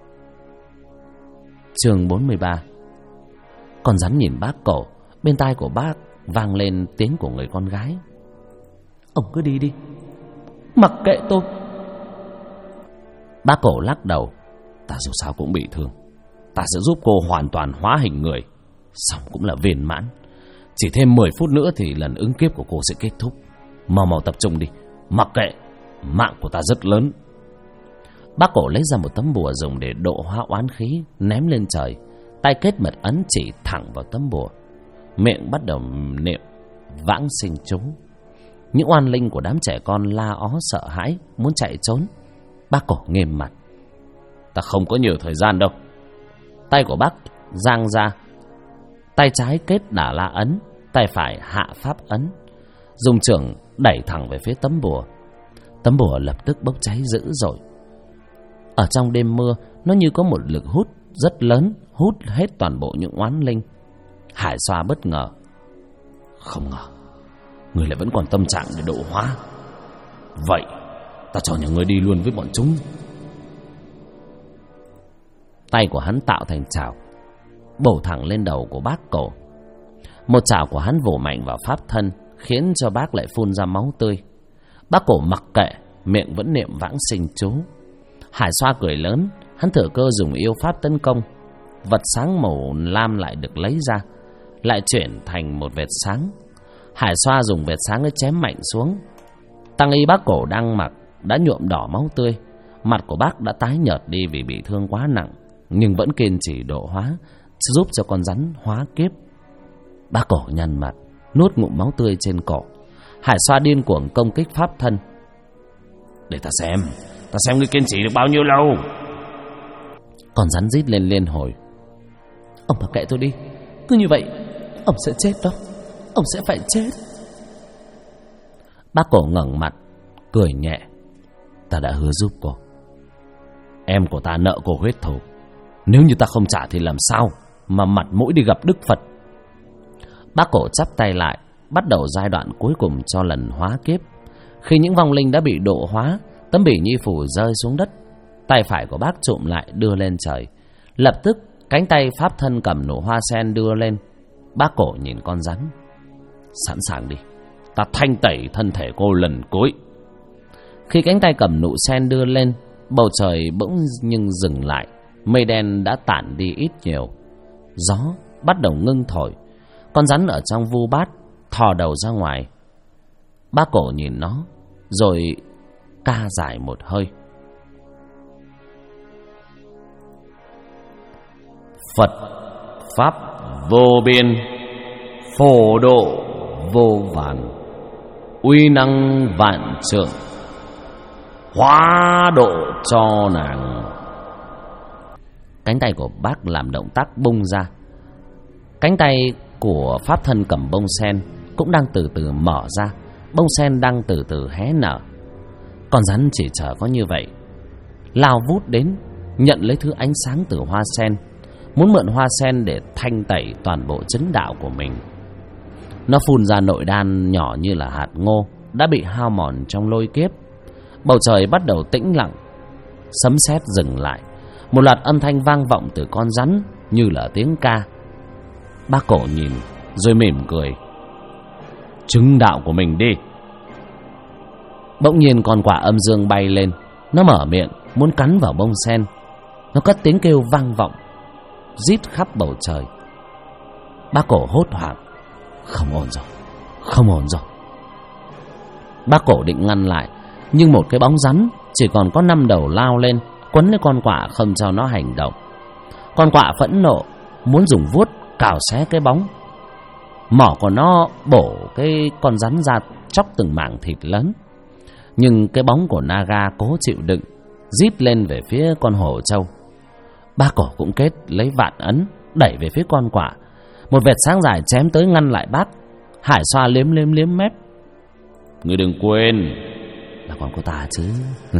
Chương 43. Con rắn nhìn bác Cổ, bên tai của bác vang lên tiếng của người con gái. Ông cứ đi đi, mặc kệ tôi. Bác Cổ lắc đầu. Ta dù sao cũng bị thương, ta sẽ giúp cô hoàn toàn hóa hình người, xong cũng là viên mãn. Chỉ thêm 10 phút nữa thì lần ứng kiếp của cô sẽ kết thúc. Mau tập trung đi, mặc kệ, mạng của ta rất lớn. Bác Cổ lấy ra một tấm bùa dùng để độ hóa oán khí, ném lên trời. Tay kết mật ấn chỉ thẳng vào tấm bùa, miệng bắt đầu niệm vãng sinh chú. Những oan linh của đám trẻ con la ó sợ hãi, muốn chạy trốn. Bác Cổ nghiêm mặt. Ta không có nhiều thời gian đâu. Tay của bác giang ra, tay trái kết Đà La ấn, tay phải hạ pháp ấn, dùng chưởng đẩy thẳng về phía tấm bùa. Tấm bùa lập tức bốc cháy dữ dội. Ở trong đêm mưa, nó như có một lực hút rất lớn, hút hết toàn bộ những oán linh. Hải Xoa bất ngờ. Không ngờ người lại vẫn còn tâm trạng để độ hóa. Vậy ta cho nhà ngươi đi luôn với bọn chúng. Tay của hắn tạo thành chảo, bổ thẳng lên đầu của bác Cổ. Một chảo của hắn vồ mạnh vào pháp thân, khiến cho bác lại phun ra máu tươi. Bác Cổ mặc kệ, miệng vẫn niệm vãng sinh chú. Hải Xoa cười lớn, hắn thừa cơ dùng yêu pháp tấn công. Vật sáng màu lam lại được lấy ra, lại chuyển thành một vệt sáng. Hải Xoa dùng vệt sáng ấy chém mạnh xuống. Tăng y bác Cổ đang mặc đã nhuộm đỏ máu tươi. Mặt của bác đã tái nhợt đi vì bị thương quá nặng, nhưng vẫn kiên trì độ hóa, giúp cho con rắn hóa kiếp. Bác Cổ nhăn mặt, nuốt ngụm máu tươi trên cổ. Hải Xoa điên cuồng công kích pháp thân. Để ta xem ngươi kiên trì được bao nhiêu lâu. Con rắn rít lên liên hồi. Ông mặc kệ tôi đi, cứ như vậy ông sẽ chết đó, ông sẽ phải chết. Bác Cổ ngẩng mặt, cười nhẹ. Ta đã hứa giúp cô. Em của ta nợ cô huyết thù, nếu như ta không trả thì làm sao mà mặt mũi đi gặp Đức Phật. Bác Cổ chắp tay lại, bắt đầu giai đoạn cuối cùng cho lần hóa kiếp. Khi những vong linh đã bị độ hóa, tấm bỉ nhi phù rơi xuống đất, tay phải của bác trụm lại đưa lên trời. Lập tức cánh tay pháp thân cầm nụ hoa sen đưa lên. Bác Cổ nhìn con rắn. Sẵn sàng đi, ta thanh tẩy thân thể cô lần cuối. Khi cánh tay cầm nụ sen đưa lên, bầu trời bỗng nhưng dừng lại. Mây đen đã tản đi ít nhiều. Gió bắt đầu ngưng thổi. Con rắn ở trong vu bát thò đầu ra ngoài. Bác Cổ nhìn nó, rồi ca dài một hơi. Phật pháp vô biên, phổ độ vô vàn, uy năng vạn trượng, hóa độ cho nàng. Cánh tay của bác làm động tác bung ra. Cánh tay của pháp thân cầm bông sen cũng đang từ từ mở ra. Bông sen đang từ từ hé nở. Con rắn chỉ chờ có như vậy, lao vút đến, nhận lấy thứ ánh sáng từ hoa sen, muốn mượn hoa sen để thanh tẩy toàn bộ chứng đạo của mình. Nó phun ra nội đan nhỏ như là hạt ngô đã bị hao mòn trong lôi kiếp. Bầu trời bắt đầu tĩnh lặng. Sấm sét dừng lại. Một loạt âm thanh vang vọng từ con rắn như là tiếng ca. Bác Cổ nhìn rồi mỉm cười. Chứng đạo của mình đi. Bỗng nhiên con quạ âm dương bay lên. Nó mở miệng muốn cắn vào bông sen. Nó cất tiếng kêu vang vọng, rít khắp bầu trời. Bác Cổ hốt hoảng. Không ổn rồi, không ổn rồi. Bác Cổ định ngăn lại, nhưng một cái bóng rắn chỉ còn có 5 đầu lao lên, quấn lấy con quạ không cho nó hành động. Con quạ phẫn nộ, muốn dùng vuốt cào xé cái bóng. Mỏ của nó bổ cái con rắn ra, chóc từng mảng thịt lớn. Nhưng cái bóng của Naga cố chịu đựng, rít lên về phía con hổ trâu. Bác Cổ cũng kết lấy vạn ấn, đẩy về phía con quạ. Một vệt sáng dài chém tới ngăn lại bác. Hải Xoa liếm mép. Ngươi đừng quên là con của ta chứ.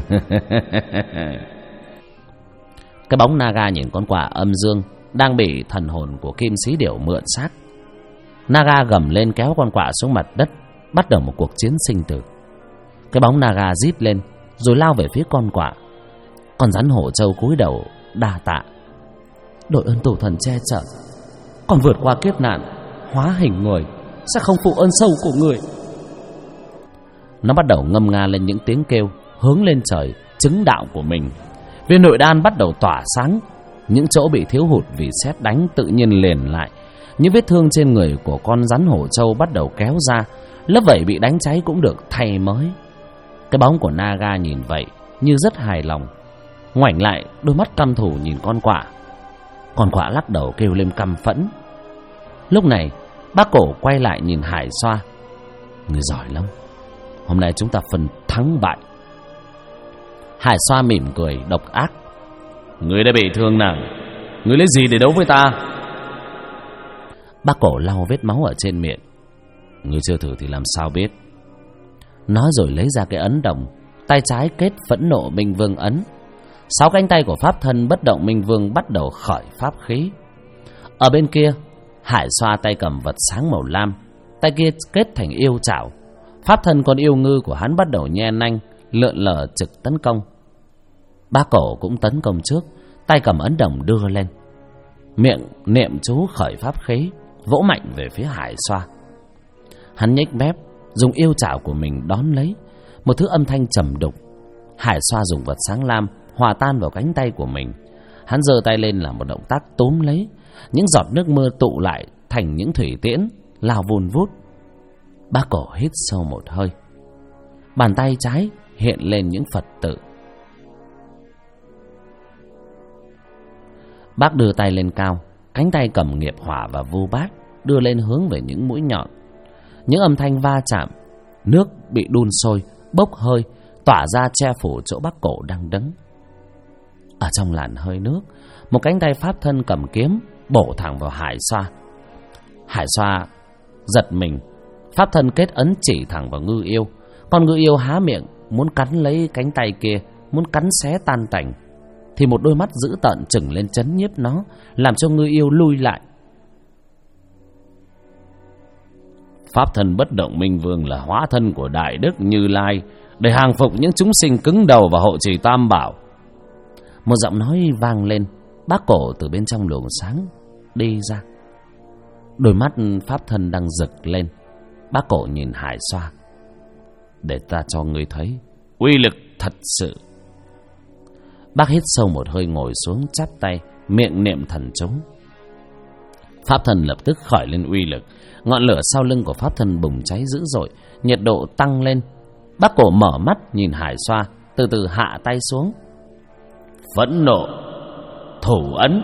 Cái bóng Naga nhìn con quạ âm dương đang bị thần hồn của Kim Sĩ Điểu mượn xác. Naga gầm lên kéo con quạ xuống mặt đất, bắt đầu một cuộc chiến sinh tử. Cái bóng Naga rít lên rồi lao về phía con quạ. Con rắn hổ trâu cúi đầu đa tạ. Đội ơn tổ thần che chở, còn vượt qua kiếp nạn, hóa hình người, sẽ không phụ ơn sâu của người. Nó bắt đầu ngâm nga lên những tiếng kêu, hướng lên trời chứng đạo của mình. Viên nội đan bắt đầu tỏa sáng. Những chỗ bị thiếu hụt vì sét đánh tự nhiên liền lại. Những vết thương trên người của con rắn hổ trâu bắt đầu kéo ra. Lớp vảy bị đánh cháy cũng được thay mới. Cái bóng của Naga nhìn vậy như rất hài lòng, ngoảnh lại đôi mắt căm thù nhìn con quạ. Con quạ lắc đầu kêu lên căm phẫn. Lúc này bác Cổ quay lại nhìn Hải Xoa. Người giỏi lắm, hôm nay chúng ta phân thắng bại. Hải Xoa mỉm cười độc ác. Ngươi đã bị thương nặng, ngươi lấy gì để đấu với ta? Bác Cổ lau vết máu ở trên miệng. Ngươi chưa thử thì làm sao biết. Nói rồi lấy ra cái ấn đồng. Tay trái kết phẫn nộ minh vương ấn. 6 cánh tay của pháp thân bất động minh vương bắt đầu khởi pháp khí. Ở bên kia, Hải Xoa tay cầm vật sáng màu lam, tay kia kết thành yêu chảo. Pháp thân con yêu ngư của hắn bắt đầu nhe nanh, lượn lờ trực tấn công. Bác Cổ cũng tấn công trước, tay cầm ấn đồng đưa lên, miệng niệm chú khởi pháp khí, vỗ mạnh về phía Hải Xoa. Hắn nhếch mép, dùng yêu chảo của mình đón lấy. Một thứ âm thanh trầm đục. Hải Xoa dùng vật sáng lam hòa tan vào cánh tay của mình. Hắn giơ tay lên làm một động tác túm lấy. Những giọt nước mưa tụ lại thành những thủy tiễn lao vun vút. Bác Cổ hít sâu một hơi. Bàn tay trái hiện lên những Phật tự. Bác đưa tay lên cao, cánh tay cầm nghiệp hỏa và vu bát đưa lên hướng về những mũi nhọn. Những âm thanh va chạm, nước bị đun sôi, bốc hơi, tỏa ra che phủ chỗ Bác Cổ đang đứng. Ở trong làn hơi nước, một cánh tay pháp thân cầm kiếm bổ thẳng vào Hải Xoa. Hải Xoa giật mình, pháp thân kết ấn chỉ thẳng vào ngư yêu. Con ngư yêu há miệng muốn cắn lấy cánh tay kia, muốn cắn xé tan tành, thì một đôi mắt dữ tợn trừng lên chấn nhiếp nó, làm cho ngư yêu lui lại. pháp thân bất động minh vương là hóa thân của Đại Đức Như Lai, để hàng phục những chúng sinh cứng đầu và hộ trì Tam Bảo. Một giọng nói vang lên. Bác Cổ từ bên trong luồng sáng đi ra. Đôi mắt pháp thân đang rực lên. Bác Cổ nhìn Hải Xoa. Để ta cho ngươi thấy uy lực thật sự. Bác hít sâu một hơi, ngồi xuống chắp tay, miệng niệm thần chú. Pháp thân lập tức khởi lên uy lực. Ngọn lửa sau lưng của pháp thân bùng cháy dữ dội, nhiệt độ tăng lên. Bác Cổ mở mắt nhìn Hải Xoa, từ từ hạ tay xuống. Phẫn nộ thủ ấn.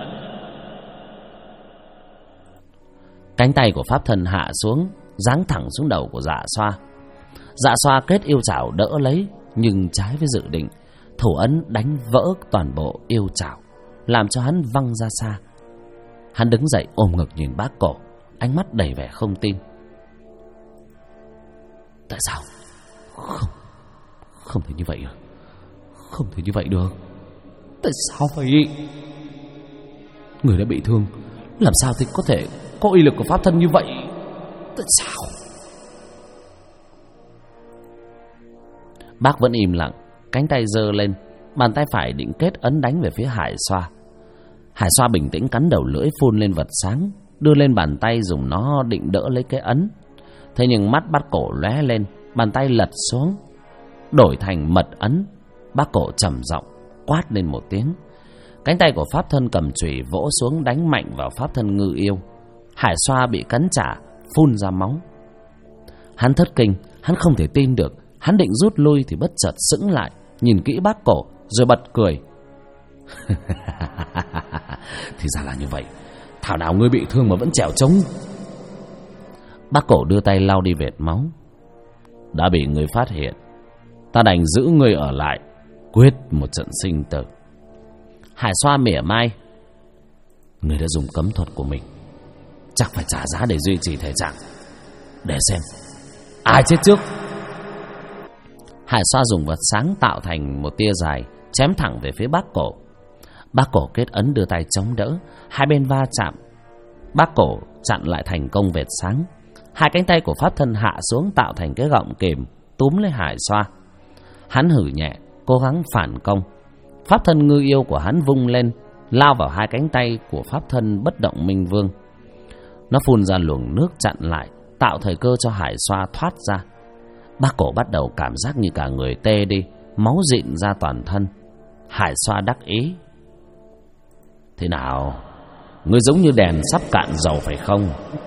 Cánh tay của pháp thân hạ xuống, giáng thẳng xuống đầu của Dạ Xoa. Dạ Xoa kết yêu chảo đỡ lấy, nhưng trái với dự định, thủ ấn đánh vỡ toàn bộ yêu chảo, làm cho hắn văng ra xa. Hắn đứng dậy ôm ngực nhìn Bác Cổ, ánh mắt đầy vẻ không tin. Tại sao? Không thể như vậy được. Không thể như vậy được. Tại sao vậy? Người đã bị thương, làm sao thì có thể có uy lực của pháp thân như vậy? Tại sao? Bác vẫn im lặng, cánh tay giơ lên, bàn tay phải định kết ấn đánh về phía Hải Xoa. Hải Xoa bình tĩnh cắn đầu lưỡi, phun lên vật sáng, đưa lên bàn tay dùng nó định đỡ lấy cái ấn. Thế nhưng mắt Bác Cổ lóe lên, bàn tay lật xuống, đổi thành mật ấn. Bác Cổ trầm giọng quát lên một tiếng. Cánh tay của pháp thân cầm chùy vỗ xuống đánh mạnh vào pháp thân Ngư Yêu. Hải Xoa bị cắn trả, phun ra máu. Hắn thất kinh, hắn không thể tin được. Hắn định rút lui thì bất chợt sững lại, nhìn kỹ Bác Cổ rồi bật cười. Thì ra là như vậy. Thảo nào ngươi bị thương mà vẫn trèo trống. Bác Cổ đưa tay lau đi vệt máu. Đã bị ngươi phát hiện, ta đành giữ ngươi ở lại, quyết một trận sinh tử. Hải Xoa mỉa mai. Ngươi đã dùng cấm thuật của mình, chắc phải trả giá để duy trì thể trạng. Để xem ai chết trước. Hải Xoa dùng vật sáng tạo thành một tia dài, chém thẳng về phía Bác Cổ. Bác Cổ kết ấn đưa tay chống đỡ, hai bên va chạm. Bác Cổ chặn lại thành công vệt sáng. Hai cánh tay của pháp thân hạ xuống tạo thành cái gọng kềm túm lấy Hải Xoa. Hắn hử nhẹ, cố gắng phản công. Pháp thân Ngư Yêu của hắn vung lên, lao vào hai cánh tay của pháp thân bất động minh vương. Nó phun ra luồng nước chặn lại, tạo thời cơ cho Hải Xoa thoát ra. Bác Cổ bắt đầu cảm giác như cả người tê đi, máu dịn ra toàn thân. Hải Xoa đắc ý. Thế nào? Ngươi giống như đèn sắp cạn dầu phải không?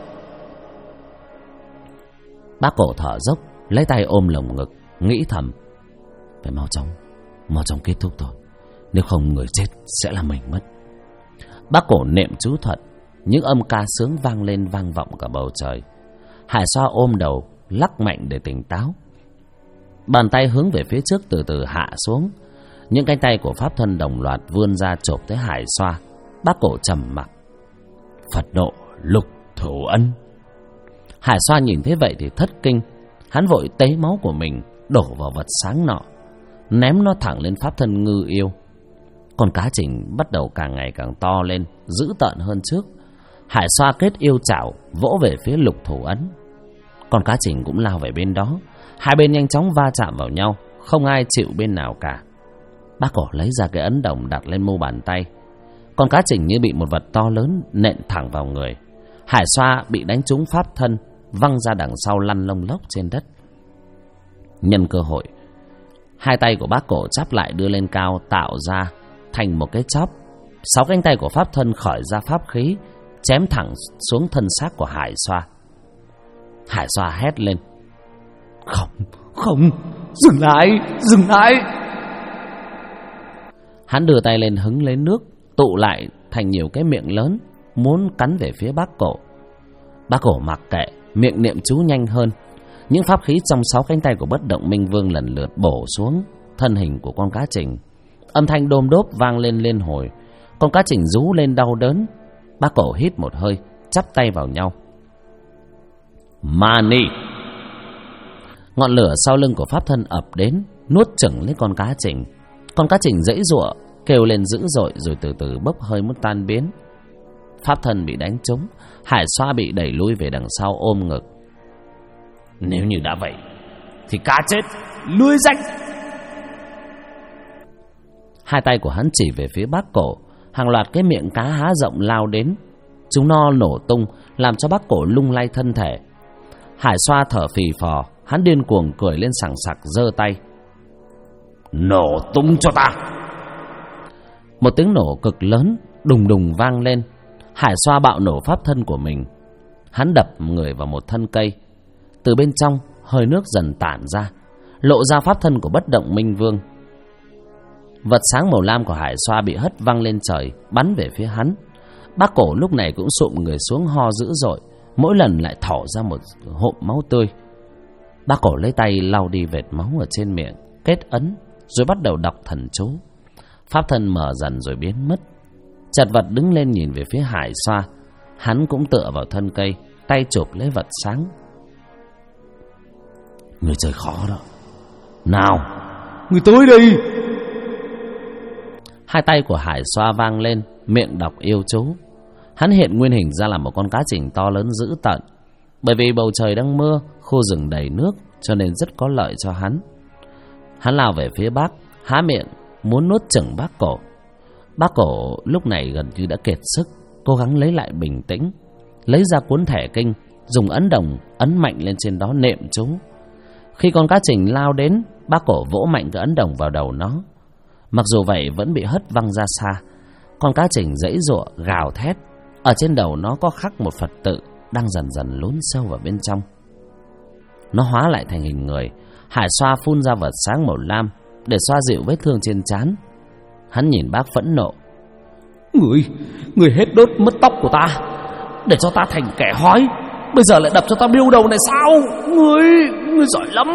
Bác Cổ thở dốc, lấy tay ôm lồng ngực, nghĩ thầm. Phải mau chóng kết thúc thôi. Nếu không người chết sẽ là mình mất. Bác Cổ niệm chú thuật, những âm ca sướng vang lên vang vọng cả bầu trời. Hải Xoa ôm đầu, lắc mạnh để tỉnh táo. Bàn tay hướng về phía trước từ từ hạ xuống. Những cánh tay của pháp thân đồng loạt vươn ra chộp tới Hải Xoa. Bác Cổ trầm mặc. Phật độ lục thủ ấn. Hải Xoa nhìn thấy vậy thì thất kinh. Hắn vội tế máu của mình đổ vào vật sáng nọ, ném nó thẳng lên pháp thân Ngư Yêu. Con cá trình bắt đầu càng ngày càng to lên, dữ tợn hơn trước. Hải Xoa kết yêu chảo vỗ về phía lục thủ ấn. Con cá trình cũng lao về bên đó. Hai bên nhanh chóng va chạm vào nhau, không ai chịu bên nào cả. Bác Cổ lấy ra cái ấn đồng đặt lên mu bàn tay. Con cá trình như bị một vật to lớn nện thẳng vào người. Hải Xoa bị đánh trúng pháp thân, văng ra đằng sau lăn lông lốc trên đất. Nhân cơ hội, hai tay của Bác Cổ chắp lại đưa lên cao, tạo ra thành một cái chóp. 6 cánh tay của pháp thân khởi ra pháp khí, chém thẳng xuống thân xác của Hải Xoa. Hải Xoa hét lên. Không, dừng lại. Hắn đưa tay lên hứng lấy nước, tụ lại thành nhiều cái miệng lớn, muốn cắn về phía Bác Cổ. Bác Cổ mặc kệ, miệng niệm chú nhanh hơn. Những pháp khí trong 6 cánh tay của bất động minh vương lần lượt bổ xuống thân hình của con cá trình. Âm thanh đôm đốp vang lên liên hồi. Con cá trình rú lên đau đớn. Bác Cổ hít một hơi, chắp tay vào nhau. Mani. Ngọn lửa sau lưng của pháp thân ập đến, nuốt chửng lấy con cá trình. Con cá trình giãy giụa, kêu lên dữ dội rồi từ từ bốc hơi muốn tan biến. Pháp thân bị đánh trúng. Hải Xoa bị đẩy lui về đằng sau ôm ngực. Nếu như đã vậy thì cá chết lưới rách. Hai tay của hắn chỉ về phía Bác Cổ. Hàng loạt cái miệng cá há rộng lao đến. Chúng no nổ tung, làm cho Bác Cổ lung lay thân thể. Hải Xoa thở phì phò, hắn điên cuồng cười lên sảng sặc, giơ tay. Nổ tung cho ta! Một tiếng nổ cực lớn đùng đùng vang lên. Hải Xoa bạo nổ pháp thân của mình. Hắn đập người vào một thân cây. Từ bên trong hơi nước dần tản ra, lộ ra pháp thân của Bất Động Minh Vương. Vật sáng màu lam của Hải Xoa bị hất văng lên trời, bắn về phía hắn. Bác Cổ lúc này cũng sụm người xuống ho dữ dội, mỗi lần lại thỏ ra một hộp máu tươi. Bác Cổ lấy tay lau đi vệt máu ở trên miệng, kết ấn, rồi bắt đầu đọc thần chú. Pháp thân mở dần rồi biến mất. Chật vật đứng lên nhìn về phía Hải Xoa. Hắn cũng tựa vào thân cây, tay chụp lấy vật sáng. Người chơi khó đó. Nào, người tới đây! Hai tay của Hải Xoa vang lên, miệng đọc yêu chú. Hắn hiện nguyên hình ra là một con cá trình to lớn dữ tợn. Bởi vì bầu trời đang mưa, khu rừng đầy nước, cho nên rất có lợi cho hắn. Hắn lao về phía Bác, há miệng muốn nuốt chửng Bác Cổ. Bác Cổ lúc này gần như đã kiệt sức, cố gắng lấy lại bình tĩnh, lấy ra cuốn thẻ kinh, dùng ấn đồng ấn mạnh lên trên đó niệm chú. Khi con cá trình lao đến, Bác Cổ vỗ mạnh cái ấn đồng vào đầu nó. Mặc dù vậy vẫn bị hất văng ra xa. Con cá trình giãy giụa gào thét. Ở trên đầu nó có khắc một Phật tự đang dần dần lún sâu vào bên trong. Nó hóa lại thành hình người. Hải Xoa phun ra vật sáng màu lam để xoa dịu vết thương trên trán. Hắn nhìn Bác phẫn nộ. Người hết đốt mất tóc của ta, để cho ta thành kẻ hói, bây giờ lại đập cho ta biêu đầu này sao? Người giỏi lắm.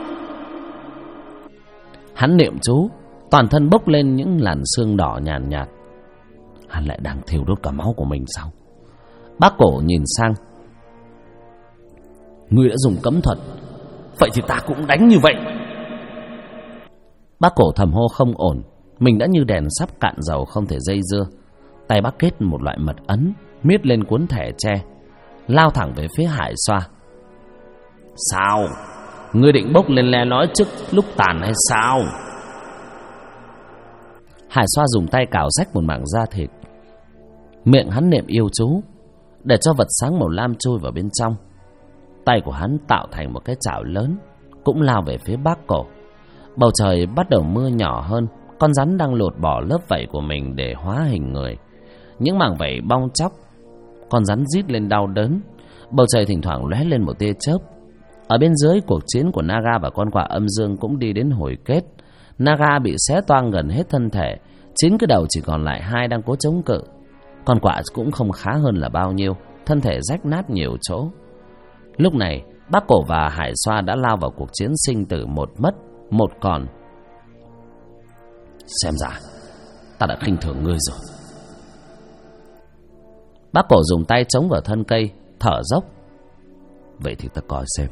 Hắn niệm chú, toàn thân bốc lên những làn sương đỏ nhàn nhạt. Hắn lại đang thiêu đốt cả máu của mình sao? Bác Cổ nhìn sang. Ngươi đã dùng cấm thuật, vậy thì ta cũng đánh như vậy. Bác Cổ thầm hô không ổn. Mình đã như đèn sắp cạn dầu, không thể dây dưa. Tay bác kết một loại mật ấn, miết lên cuốn thẻ tre, lao thẳng về phía Hải Xoa. Sao? Ngươi định bốc lên le nói trước lúc tàn hay sao? Hải Xoa dùng tay cào rách một mảng da thịt. Miệng hắn niệm yêu chú để cho vật sáng màu lam chui vào bên trong. Tay của hắn tạo thành một cái chảo lớn, cũng lao về phía Bác Cổ. Bầu trời bắt đầu mưa nhỏ hơn. Con rắn đang lột bỏ lớp vảy của mình để hóa hình người. Những mảng vảy bong chóc. Con rắn rít lên đau đớn. Bầu trời thỉnh thoảng lóe lên một tia chớp. Ở bên dưới, cuộc chiến của Naga và con quạ âm dương cũng đi đến hồi kết. Naga bị xé toang gần hết thân thể, 9 cái đầu chỉ còn lại 2 đang cố chống cự. Con quạ cũng không khá hơn là bao nhiêu, thân thể rách nát nhiều chỗ. Lúc này Bác Cổ và Hải Xoa đã lao vào cuộc chiến sinh tử, một mất một còn. Xem ra ta đã khinh thường ngươi rồi. Bác Cổ dùng tay chống vào thân cây, thở dốc. Vậy thì ta coi xem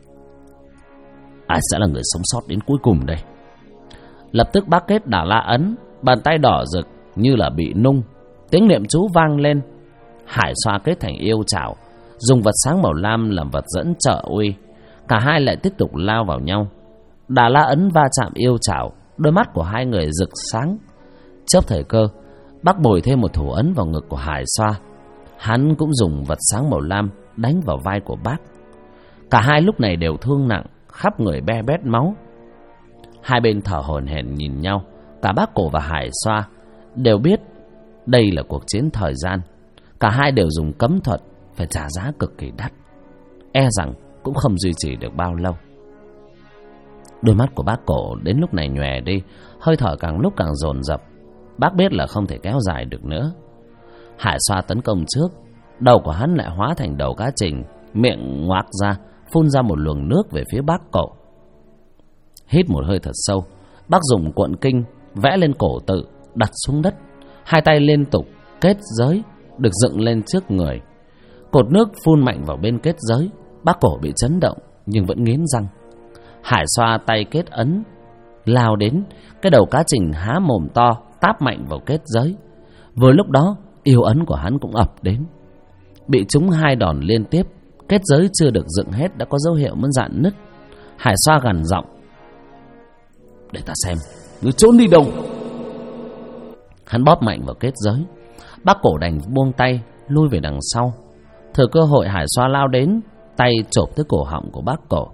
ai sẽ là người sống sót đến cuối cùng đây. Lập tức bác kết Đà La ấn, bàn tay đỏ rực như là bị nung. Tiếng niệm chú vang lên. Hải Xoa kết thành yêu chảo, dùng vật sáng màu lam làm vật dẫn trợ uy. Cả hai lại tiếp tục lao vào nhau. Đà La ấn va chạm yêu chảo, đôi mắt của hai người rực sáng. Chớp thời cơ, bác bồi thêm một thủ ấn vào ngực của Hải Xoa. Hắn cũng dùng vật sáng màu lam đánh vào vai của bác. Cả hai lúc này đều thương nặng, khắp người be bét máu. Hai bên thở hổn hển nhìn nhau. Cả Bác Cổ và Hải Xoa đều biết đây là cuộc chiến thời gian. Cả hai đều dùng cấm thuật, phải trả giá cực kỳ đắt, e rằng cũng không duy trì được bao lâu. Đôi mắt của Bác Cổ đến lúc này nhòe đi, hơi thở càng lúc càng dồn dập. Bác biết là không thể kéo dài được nữa. Hải Xoa tấn công trước. Đầu của hắn lại hóa thành đầu cá trình, miệng ngoác ra, phun ra một luồng nước về phía Bác Cổ. Hít một hơi thật sâu, bác dùng cuộn kinh vẽ lên cổ tự, đặt xuống đất. Hai tay liên tục kết giới được dựng lên trước người. Cột nước phun mạnh vào bên kết giới. Bác Cổ bị chấn động nhưng vẫn nghiến răng. Hải Xoa tay kết ấn lao đến. Cái đầu cá trình há mồm to, táp mạnh vào kết giới. Vừa lúc đó yêu ấn của hắn cũng ập đến. Bị trúng 2 đòn liên tiếp, Kết giới chưa được dựng hết đã có dấu hiệu muốn rạn nứt. Hải Xoa gằn giọng: "Để ta xem, ngươi trốn đi đâu?" Hắn bóp mạnh vào kết giới. Bác Cổ đành buông tay, lui về đằng sau. Thừa cơ hội, Hải Xoa lao đến, tay chộp tới cổ họng của Bác Cổ.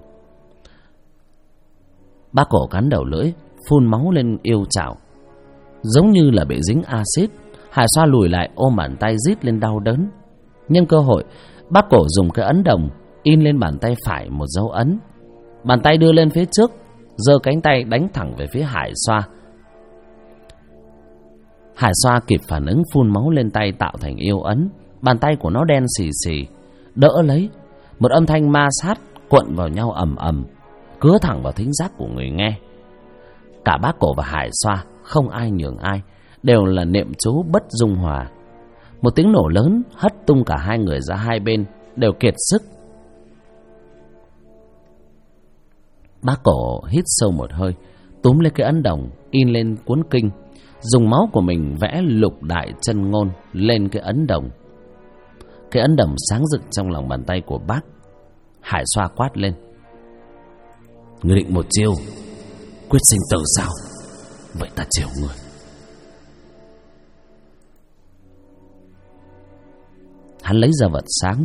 Bác Cổ cắn đầu lưỡi, phun máu lên yêu chảo, giống như là bị dính axit. Hải Xoa lùi lại, ôm bàn tay rít lên đau đớn. Nhân cơ hội, Bác Cổ dùng cái ấn đồng in lên bàn tay phải một dấu ấn. Bàn tay đưa lên phía trước, giơ cánh tay đánh thẳng về phía Hải Xoa. Hải Xoa kịp phản ứng, phun máu lên tay tạo thành yêu ấn. Bàn tay của nó đen xì xì, đỡ lấy. Một âm thanh ma sát cuộn vào nhau ầm ầm, cứa thẳng vào thính giác của người nghe. Cả Bác Cổ và Hải Xoa không ai nhường ai, đều là niệm chú bất dung hòa. Một tiếng nổ lớn hất tung cả hai người ra hai bên, đều kiệt sức. Bác Cổ hít sâu một hơi, túm lấy cái ấn đồng in lên cuốn kinh, dùng máu của mình vẽ Lục Đại Chân Ngôn lên cái ấn đồng. Cái ấn đồng sáng rực trong lòng bàn tay của bác. Hải Xoa quát lên: "Ngươi định một chiêu quyết sinh tử sao? Vậy ta chiều ngươi." Hắn lấy ra vật sáng,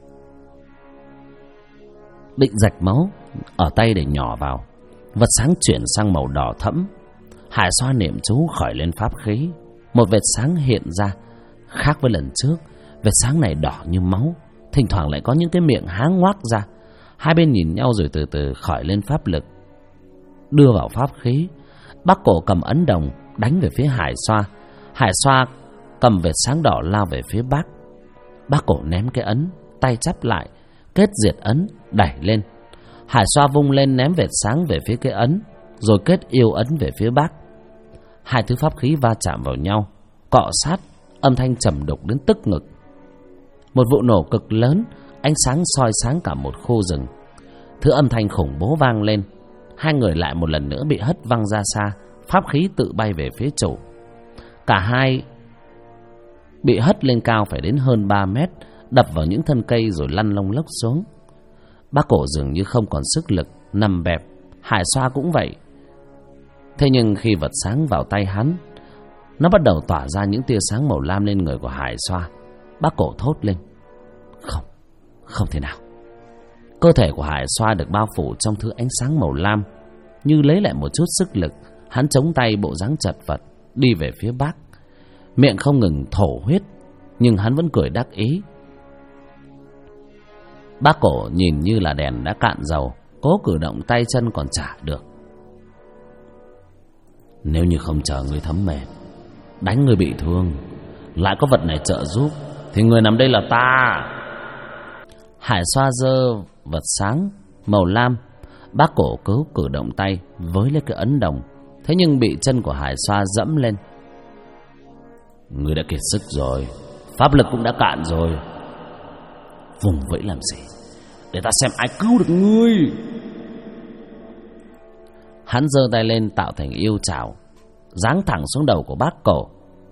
định rạch máu ở tay để nhỏ vào. Vật sáng chuyển sang màu đỏ thẫm. Hải Xoa niệm chú khởi lên pháp khí. Một vệt sáng hiện ra. Khác với lần trước, vệt sáng này đỏ như máu, thỉnh thoảng lại có những cái miệng há ngoác ra. Hai bên nhìn nhau rồi từ từ khởi lên pháp lực, đưa vào pháp khí. Bác Cổ cầm ấn đồng đánh về phía Hải Xoa. Hải Xoa cầm vệt sáng đỏ lao về phía bác. Bác Cổ ném cái ấn, tay chắp lại, kết diệt ấn đẩy lên. Hải Xoa vung lên ném vệt sáng về phía cái ấn, rồi kết yêu ấn về phía bác. Hai thứ pháp khí va chạm vào nhau, cọ sát, âm thanh trầm đục đến tức ngực. Một vụ nổ cực lớn, ánh sáng soi sáng cả một khu rừng. Thứ âm thanh khủng bố vang lên. Hai người lại một lần nữa bị hất văng ra xa, pháp khí tự bay về phía chủ. Cả hai bị hất lên cao phải đến hơn 3 mét, đập vào những thân cây rồi lăn lông lốc xuống. Bác Cổ dường như không còn sức lực, nằm bẹp. Hải Xoa cũng vậy. Thế nhưng khi vật sáng vào tay hắn, nó bắt đầu tỏa ra những tia sáng màu lam lên người của Hải Xoa. Bác Cổ thốt lên: Không thể nào. Cơ thể của Hải Xoa được bao phủ trong thứ ánh sáng màu lam. Như lấy lại một chút sức lực, hắn chống tay bộ dáng chật vật đi về phía bác. Miệng không ngừng thổ huyết, nhưng hắn vẫn cười đắc ý. Bác Cổ nhìn như là đèn đã cạn dầu, cố cử động tay chân còn chả được. Nếu như không chờ người thấm mệt, đánh người bị thương, lại có vật này trợ giúp, thì người nằm đây là ta. Hải Xoa giơ vật sáng màu lam. Bác Cổ cứ cử động tay với lấy cái ấn đồng, thế nhưng bị chân của Hải Xoa dẫm lên. Ngươi đã kiệt sức rồi, pháp lực cũng đã cạn rồi, vùng vẫy làm gì? Để ta xem ai cứu được ngươi. Hắn giơ tay lên tạo thành yêu chảo, giáng thẳng xuống đầu của Bác Cổ.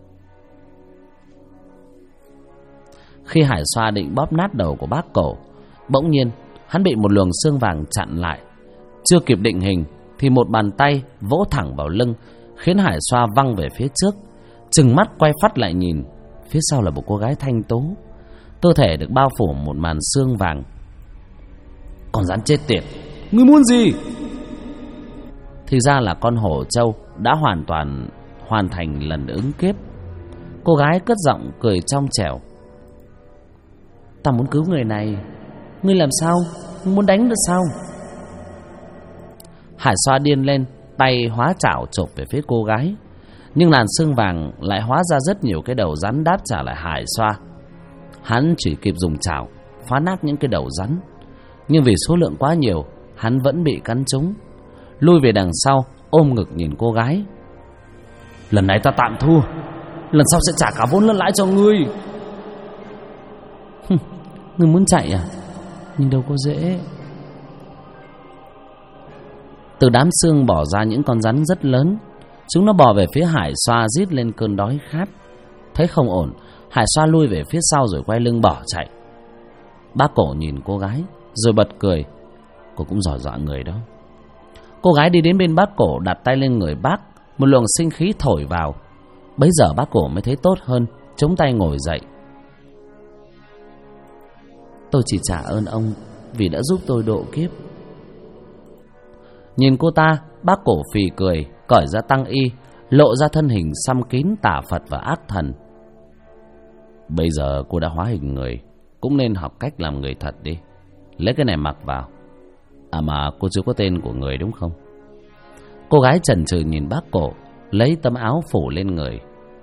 Khi Hải Xoa định bóp nát đầu của Bác Cổ, bỗng nhiên hắn bị một luồng xương vàng chặn lại. Chưa kịp định hình thì một bàn tay vỗ thẳng vào lưng, khiến Hải Xoa văng về phía trước. Trừng mắt quay phát lại nhìn, phía sau là một cô gái thanh tú, cơ thể được bao phủ một màn xương vàng. Con rắn chết tiệt, ngươi muốn gì? Thì ra là con hổ trâu đã hoàn thành lần ứng kiếp. Cô gái cất giọng cười trong trẻo: Ta muốn cứu người này, ngươi làm sao? Ngươi muốn đánh được sao? Hải Xoa điên lên, tay hóa chảo chộp về phía cô gái. Nhưng làn xương vàng lại hóa ra rất nhiều cái đầu rắn đáp trả lại Hải Xoa. Hắn chỉ kịp dùng chảo phá nát những cái đầu rắn, nhưng vì số lượng quá nhiều, hắn vẫn bị cắn trúng. Lui về đằng sau, ôm ngực nhìn cô gái: Lần này ta tạm thua, lần sau sẽ trả cả vốn lẫn lãi cho ngươi. Ngươi muốn chạy à? Nhưng đâu có dễ. Từ đám xương bỏ ra những con rắn rất lớn. Chúng nó bò về phía Hải Xoa rít lên cơn đói khát. Thấy không ổn, Hải Xoa lui về phía sau rồi quay lưng bỏ chạy. Bác Cổ nhìn cô gái rồi bật cười. Cô cũng giỏi dọa người đó. Cô gái đi đến bên bác Cổ, đặt tay lên người bác. Một luồng sinh khí thổi vào. Bấy giờ bác Cổ mới thấy tốt hơn, chống tay ngồi dậy. Tôi chỉ trả ơn ông vì đã giúp tôi độ kiếp. Nhìn cô ta, bác Cổ phì cười, cởi ra tăng y, lộ ra thân hình xăm kín tà Phật và ác thần. Bây giờ cô đã hóa hình người, cũng nên học cách làm người thật đi. Lấy cái này mặc vào. À mà cô chưa có tên của người đúng không? Cô gái chần chừ nhìn bác Cổ, lấy tấm áo phủ lên người.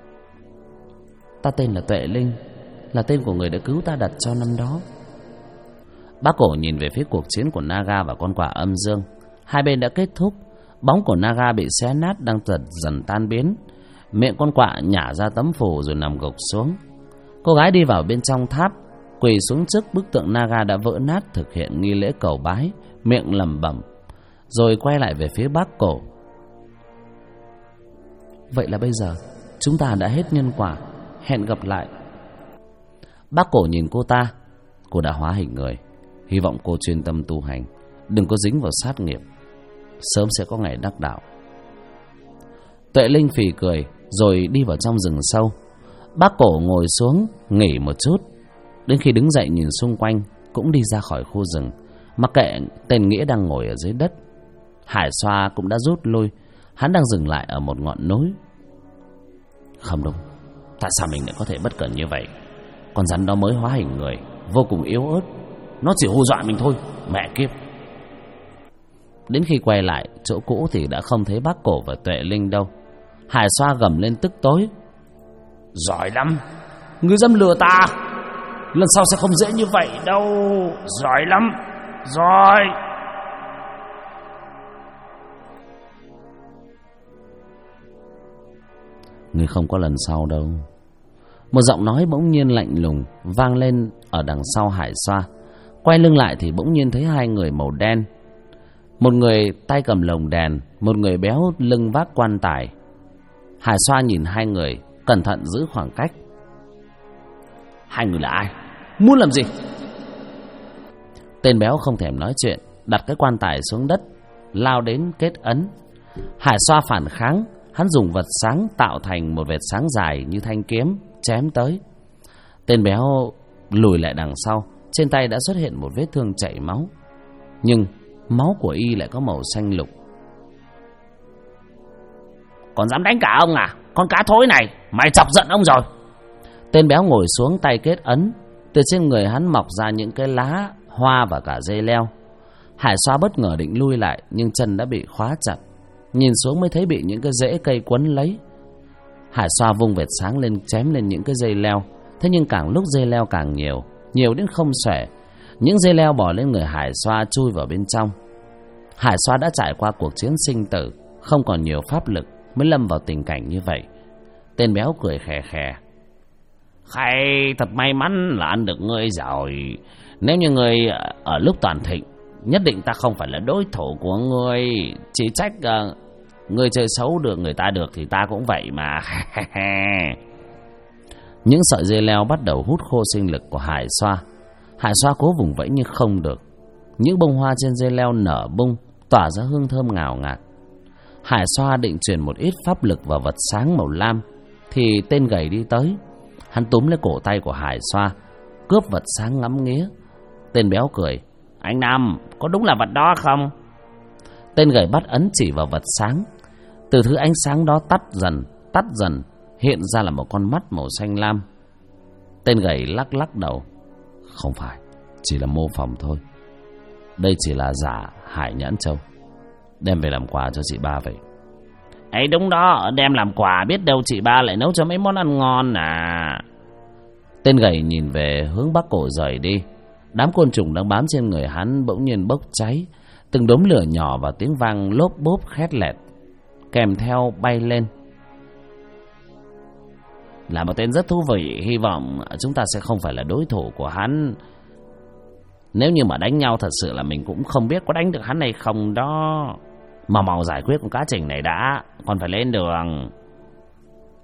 Ta tên là Tuệ Linh, là tên của người đã cứu ta đặt cho năm đó. Bác Cổ nhìn về phía cuộc chiến của Naga và con quạ âm dương. Hai bên đã kết thúc. Bóng của Naga bị xé nát đang dần tan biến. Miệng con quạ nhả ra tấm phù rồi nằm gục xuống. Cô gái đi vào bên trong tháp, quỳ xuống trước bức tượng Naga đã vỡ nát, thực hiện nghi lễ cầu bái, miệng lẩm bẩm, rồi quay lại về phía bác Cổ. Vậy là bây giờ chúng ta đã hết nhân quả, hẹn gặp lại. Bác Cổ nhìn cô ta. Cô đã hóa hình người, hy vọng cô chuyên tâm tu hành, đừng có dính vào sát nghiệp, sớm sẽ có ngày đắc đạo. Tuệ Linh phì cười rồi đi vào trong rừng sâu. Bác Cổ ngồi xuống nghỉ một chút, đến khi đứng dậy nhìn xung quanh cũng đi ra khỏi khu rừng, mặc kệ tên Nghĩa đang ngồi ở dưới đất. Hải Xoa cũng đã rút lui, hắn đang dừng lại ở một ngọn núi. Không đúng, tại sao mình lại có thể bất cẩn như vậy? Con rắn đó mới hóa hình người, vô cùng yếu ớt, nó chỉ hù dọa mình thôi, mẹ kiếp. Đến khi quay lại chỗ cũ thì đã không thấy bác Cổ và Tuệ Linh đâu. Hải Xoa gầm lên tức tối. Giỏi lắm, ngươi dám lừa ta, lần sau sẽ không dễ như vậy đâu. Giỏi lắm, giỏi. Ngươi không có lần sau đâu. Một giọng nói bỗng nhiên lạnh lùng vang lên ở đằng sau Hải Xoa. Quay lưng lại thì bỗng nhiên thấy hai người màu đen. Một người tay cầm lồng đèn, một người béo lưng vác quan tài. Hải Xoa nhìn hai người, cẩn thận giữ khoảng cách. Hai người là ai? Muốn làm gì? Tên béo không thèm nói chuyện, đặt cái quan tài xuống đất, lao đến kết ấn. Hải Xoa phản kháng, hắn dùng vật sáng tạo thành một vệt sáng dài như thanh kiếm chém tới. Tên béo lùi lại đằng sau, trên tay đã xuất hiện một vết thương chảy máu, nhưng máu của y lại có màu xanh lục. Còn dám đánh cả ông à? Con cá thối này, mày chọc giận ông rồi. Tên béo ngồi xuống, tay kết ấn. Từ trên người hắn mọc ra những cái lá, hoa và cả dây leo. Hải Xoa bất ngờ định lui lại, nhưng chân đã bị khóa chặt. Nhìn xuống mới thấy bị những cái rễ cây quấn lấy. Hải Xoa vung vệt sáng lên chém lên những cái dây leo. Thế nhưng càng lúc dây leo càng nhiều, nhiều đến không xuể. Những dây leo bò lên người Hải Xoa, chui vào bên trong. Hải Xoa đã trải qua cuộc chiến sinh tử, không còn nhiều pháp lực, mới lâm vào tình cảnh như vậy. Tên béo cười khè khè. Hay, thật may mắn là ăn được ngươi rồi. Nếu như ngươi ở lúc toàn thịnh, nhất định ta không phải là đối thủ của ngươi. Chỉ trách ngươi chơi xấu được người ta được thì ta cũng vậy mà. Những sợi dây leo bắt đầu hút khô sinh lực của Hải Xoa. Hải Xoa cố vùng vẫy nhưng không được. Những bông hoa trên dây leo nở bung, tỏa ra hương thơm ngào ngạt. Hải Xoa định truyền một ít pháp lực vào vật sáng màu lam, thì tên gầy đi tới. Hắn túm lấy cổ tay của Hải Xoa, cướp vật sáng ngắm nghía. Tên béo cười. Anh Năm, có đúng là vật đó không? Tên gầy bắt ấn chỉ vào vật sáng. Từ thứ ánh sáng đó tắt dần, hiện ra là một con mắt màu xanh lam. Tên gầy lắc lắc đầu. Không phải, chỉ là mô phỏng thôi. Đây chỉ là giả Hải Nhãn Châu, đem về làm quà cho chị ba vậy. Ấy đúng đó, đem làm quà, biết đâu chị ba lại nấu cho mấy món ăn ngon à. Tên gầy nhìn về hướng Bắc Cổ rời đi. Đám côn trùng đang bám trên người hắn bỗng nhiên bốc cháy. Từng đốm lửa nhỏ và tiếng vang lốp bốp khét lẹt, kèm theo bay lên. Là một tên rất thú vị, hy vọng chúng ta sẽ không phải là đối thủ của hắn. Nếu như mà đánh nhau thật sự là mình cũng không biết có đánh được hắn hay không đó. Mà mau giải quyết con cá trình này đã, còn phải lên đường.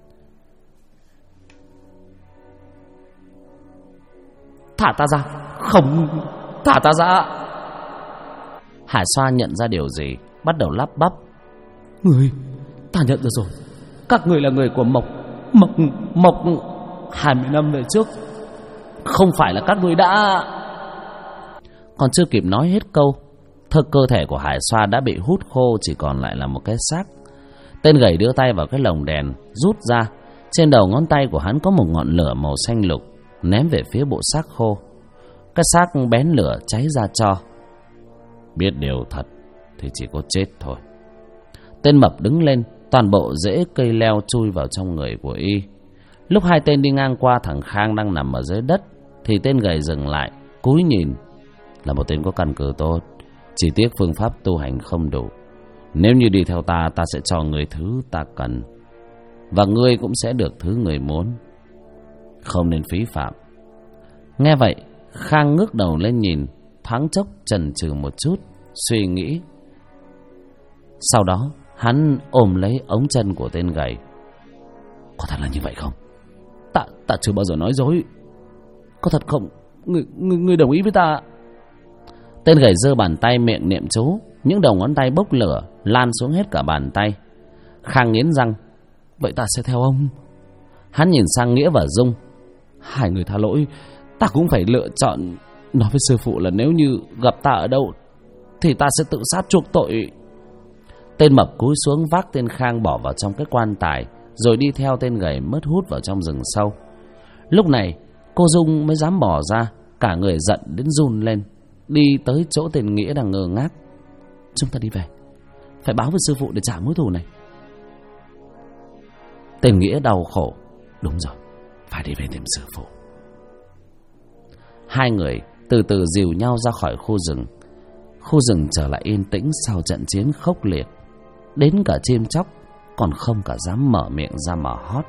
Thả ta ra, Không, thả ta ra. Hải Xoa nhận ra điều gì, bắt đầu lắp bắp. Người, ta nhận ra rồi. Các người là người của Mộc 20 năm về trước. Không phải là các người đã... Còn chưa kịp nói hết câu, cơ thể của Hải Xoa đã bị hút khô, chỉ còn lại là một cái xác. Tên gầy đưa tay vào cái lồng đèn, rút ra. Trên đầu ngón tay của hắn có một ngọn lửa màu xanh lục, ném về phía bộ xác khô. Cái xác bén lửa cháy ra tro. Biết điều thật thì chỉ có chết thôi. Tên mập đứng lên, toàn bộ rễ cây leo chui vào trong người của y. Lúc hai tên đi ngang qua thằng Khang đang nằm ở dưới đất thì tên gầy dừng lại, cúi nhìn. Là một tên có căn cơ tốt, chỉ tiếc phương pháp tu hành không đủ. Nếu như đi theo ta, ta sẽ cho người thứ ta cần, và ngươi cũng sẽ được thứ người muốn. Không nên phí phạm. Nghe vậy, Khang ngước đầu lên nhìn, thoáng chốc chần chừ một chút, suy nghĩ. Sau đó hắn ôm lấy ống chân của tên gầy. Có thật là như vậy không? Ta chưa bao giờ nói dối. Có thật không? Ngươi đồng ý với ta? Tên gầy giơ bàn tay miệng niệm chú. Những đầu ngón tay bốc lửa lan xuống hết cả bàn tay. Khang nghiến răng. Vậy ta sẽ theo ông. Hắn nhìn sang Nghĩa và Dung. Hai người tha lỗi, ta cũng phải lựa chọn. Nói với sư phụ là nếu như gặp ta ở đâu thì ta sẽ tự sát chuộc tội. Tên mập cúi xuống vác tên Khang bỏ vào trong cái quan tài, rồi đi theo tên gầy mất hút vào trong rừng sâu. Lúc này cô Dung mới dám bỏ ra, cả người giận đến run lên, đi tới chỗ tên Nghĩa đang ngơ ngác. Chúng ta đi về, phải báo với sư phụ để trả mối thù này. Tên Nghĩa đau khổ. Đúng rồi, phải đi về tìm sư phụ. Hai người từ từ dìu nhau ra khỏi khu rừng. Khu rừng trở lại yên tĩnh sau trận chiến khốc liệt. Đến cả chim chóc còn không cả dám mở miệng ra mà hót.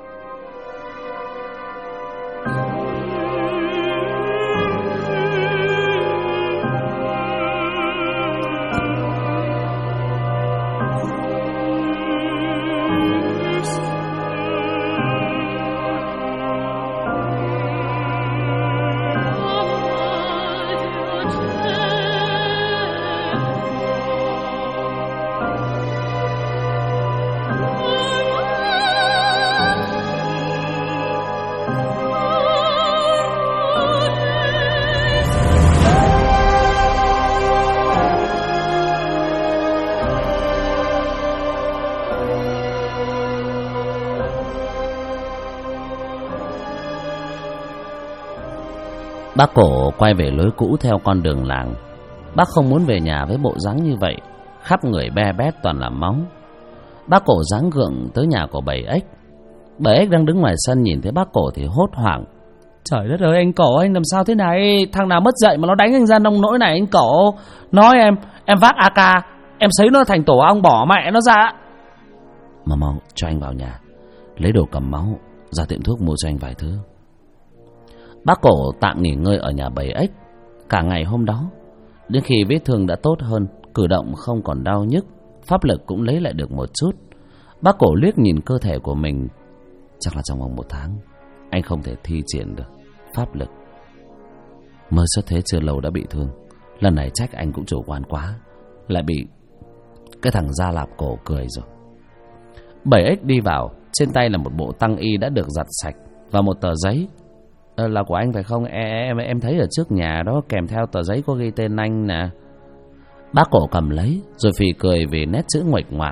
Bác Cổ quay về lối cũ theo con đường làng. Bác không muốn về nhà với bộ dáng như vậy, khắp người be bét toàn là máu. Bác Cổ dáng gượng tới nhà của Bảy Ếch. Bảy Ếch đang đứng ngoài sân nhìn thấy bác Cổ thì hốt hoảng. Trời đất ơi, anh Cổ, anh làm sao thế này? Thằng nào mất dạy mà nó đánh anh ra nông nỗi này anh Cổ. Nói em vác AK, em sấy nó thành tổ ong bỏ mẹ nó ra. Mà mau cho anh vào nhà, lấy đồ cầm máu, ra tiệm thuốc mua cho anh vài thứ. Bác Cổ tạm nghỉ ngơi ở nhà Bảy Ếch cả ngày hôm đó. Đến khi vết thương đã tốt hơn, cử động không còn đau nhức, pháp lực cũng lấy lại được một chút, bác Cổ liếc nhìn cơ thể của mình. Chắc là trong vòng 1 tháng anh không thể thi triển được pháp lực. Mới xuất thế chưa lâu đã bị thương. Lần này trách anh cũng chủ quan quá, lại bị cái thằng Gia Lạp Cổ cười rồi. Bảy Ếch đi vào, trên tay là một bộ tăng y đã được giặt sạch và một tờ giấy. Là của anh phải không? Em thấy ở trước nhà đó, kèm theo tờ giấy có ghi tên anh nè. Bác Cổ cầm lấy rồi phì cười vì nét chữ nguệch ngoạc.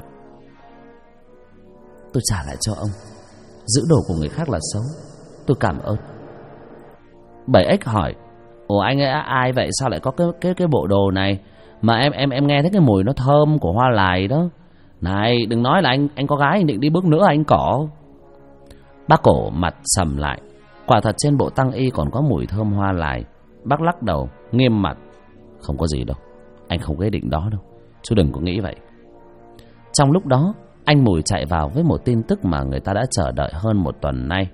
Tôi trả lại cho ông. Giữ đồ của người khác là xấu, tôi cảm ơn. Bảy Ếch hỏi. Ủa anh ấy ai vậy? Sao lại có cái bộ đồ này? Mà em nghe thấy cái mùi nó thơm của hoa lài đó. Này đừng nói là anh có gái anh định đi bước nữa anh Cổ. Bác Cổ mặt sầm lại. Quả thật trên bộ tăng y còn có mùi thơm hoa lài. Bác lắc đầu nghiêm mặt. Không có gì đâu, anh không có ý định đó đâu, chú đừng có nghĩ vậy. Trong lúc đó anh Mùi chạy vào với một tin tức mà người ta đã chờ đợi hơn 1 tuần nay.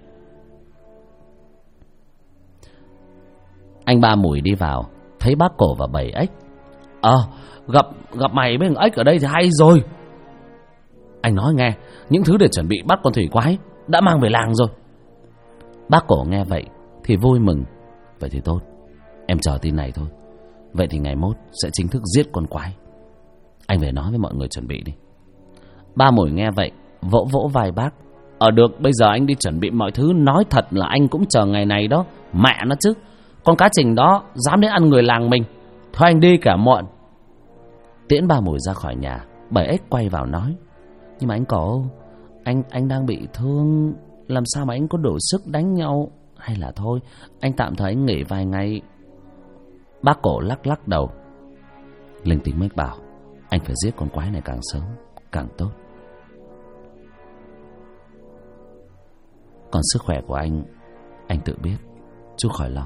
Anh Ba Mùi đi vào thấy bác Cổ và Bảy Ếch. Gặp mày với thằng Ếch ở đây thì hay rồi. Anh nói nghe, những thứ để chuẩn bị bắt con thủy quái đã mang về làng rồi. Bác Cổ nghe vậy thì vui mừng. Vậy thì tốt, Em chờ tin này thôi. Vậy thì ngày mốt sẽ chính thức giết con quái. Anh về nói với mọi người chuẩn bị đi. Ba Mùi nghe vậy vỗ vỗ vai bác. Được, bây giờ anh đi chuẩn bị mọi thứ. Nói thật là anh cũng chờ ngày này đó. Mẹ nó chứ, con cá trình đó dám đến ăn người làng mình. Thôi anh đi cả muộn. Tiễn Ba Mùi ra khỏi nhà, 7X quay vào nói: nhưng mà anh Cổ, anh đang bị thương, làm sao mà anh có đủ sức đánh nhau? Hay là thôi anh tạm thời anh nghỉ vài ngày. Bác Cổ lắc lắc đầu. Linh tính mách bảo anh phải giết con quái này càng sớm càng tốt. Còn sức khỏe của anh tự biết, chú khỏi lo.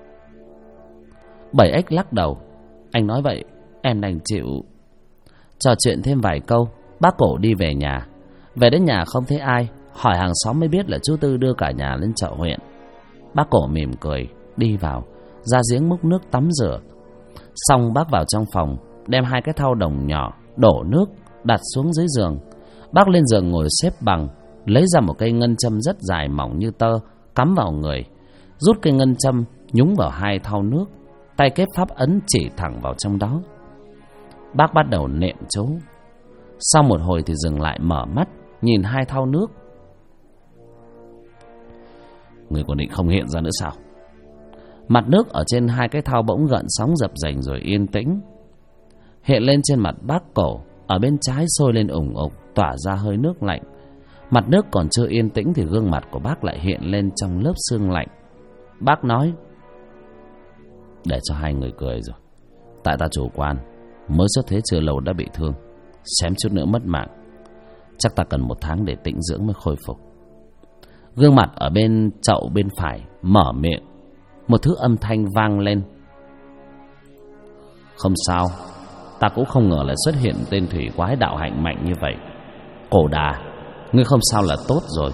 7X lắc đầu. Anh nói vậy em đành chịu. Trò chuyện thêm vài câu, bác Cổ đi về nhà. Về đến nhà không thấy ai, hỏi hàng xóm mới biết là chú Tư đưa cả nhà lên chợ huyện. Bác Cổ mỉm cười đi vào, ra giếng múc nước tắm rửa. Xong bác vào trong phòng, đem 2 cái thau đồng nhỏ đổ nước đặt xuống dưới giường. Bác lên giường ngồi xếp bằng, lấy ra một cây ngân châm rất dài mỏng như tơ, cắm vào người, rút cây ngân châm nhúng vào 2 thau nước, tay kết pháp ấn chỉ thẳng vào trong đó. Bác bắt đầu niệm chú. Sau một hồi thì dừng lại mở mắt, nhìn 2 thau nước. Người còn định không hiện ra nữa sao? Mặt nước ở trên 2 cái thau bỗng gợn sóng dập dềnh rồi yên tĩnh. Hiện lên trên mặt bác Cổ, ở bên trái sôi lên ủng ục, tỏa ra hơi nước lạnh. Mặt nước còn chưa yên tĩnh thì gương mặt của bác lại hiện lên trong lớp sương lạnh. Bác nói: để cho 2 người cười rồi. Tại ta chủ quan, mới xuất thế chưa lâu đã bị thương, xém chút nữa mất mạng. Chắc ta cần 1 tháng để tĩnh dưỡng mới khôi phục. Gương mặt ở bên chậu bên phải mở miệng, một thứ âm thanh vang lên: không sao, ta cũng không ngờ lại xuất hiện tên thủy quái đạo hạnh mạnh như vậy. Cổ Đà, ngươi không sao là tốt rồi.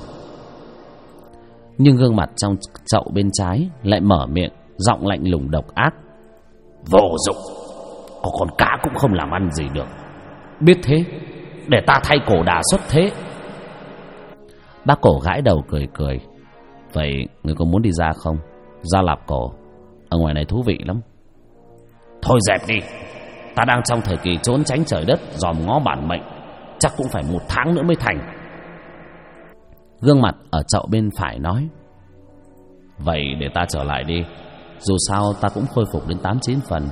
Nhưng gương mặt trong chậu bên trái lại mở miệng, giọng lạnh lùng độc ác: vô dụng, có con cá cũng không làm ăn gì được. Biết thế, để ta thay Cổ Đà xuất thế. Bác Cổ gãi đầu cười cười: vậy ngươi có muốn đi ra không? Ra Lạp Cổ, ở ngoài này thú vị lắm. Thôi dẹp đi, ta đang trong thời kỳ trốn tránh trời đất, dòm ngó bản mệnh, chắc cũng phải 1 tháng nữa mới thành. Gương mặt ở chậu bên phải nói: vậy để ta trở lại đi, dù sao ta cũng khôi phục đến 8-9 phần.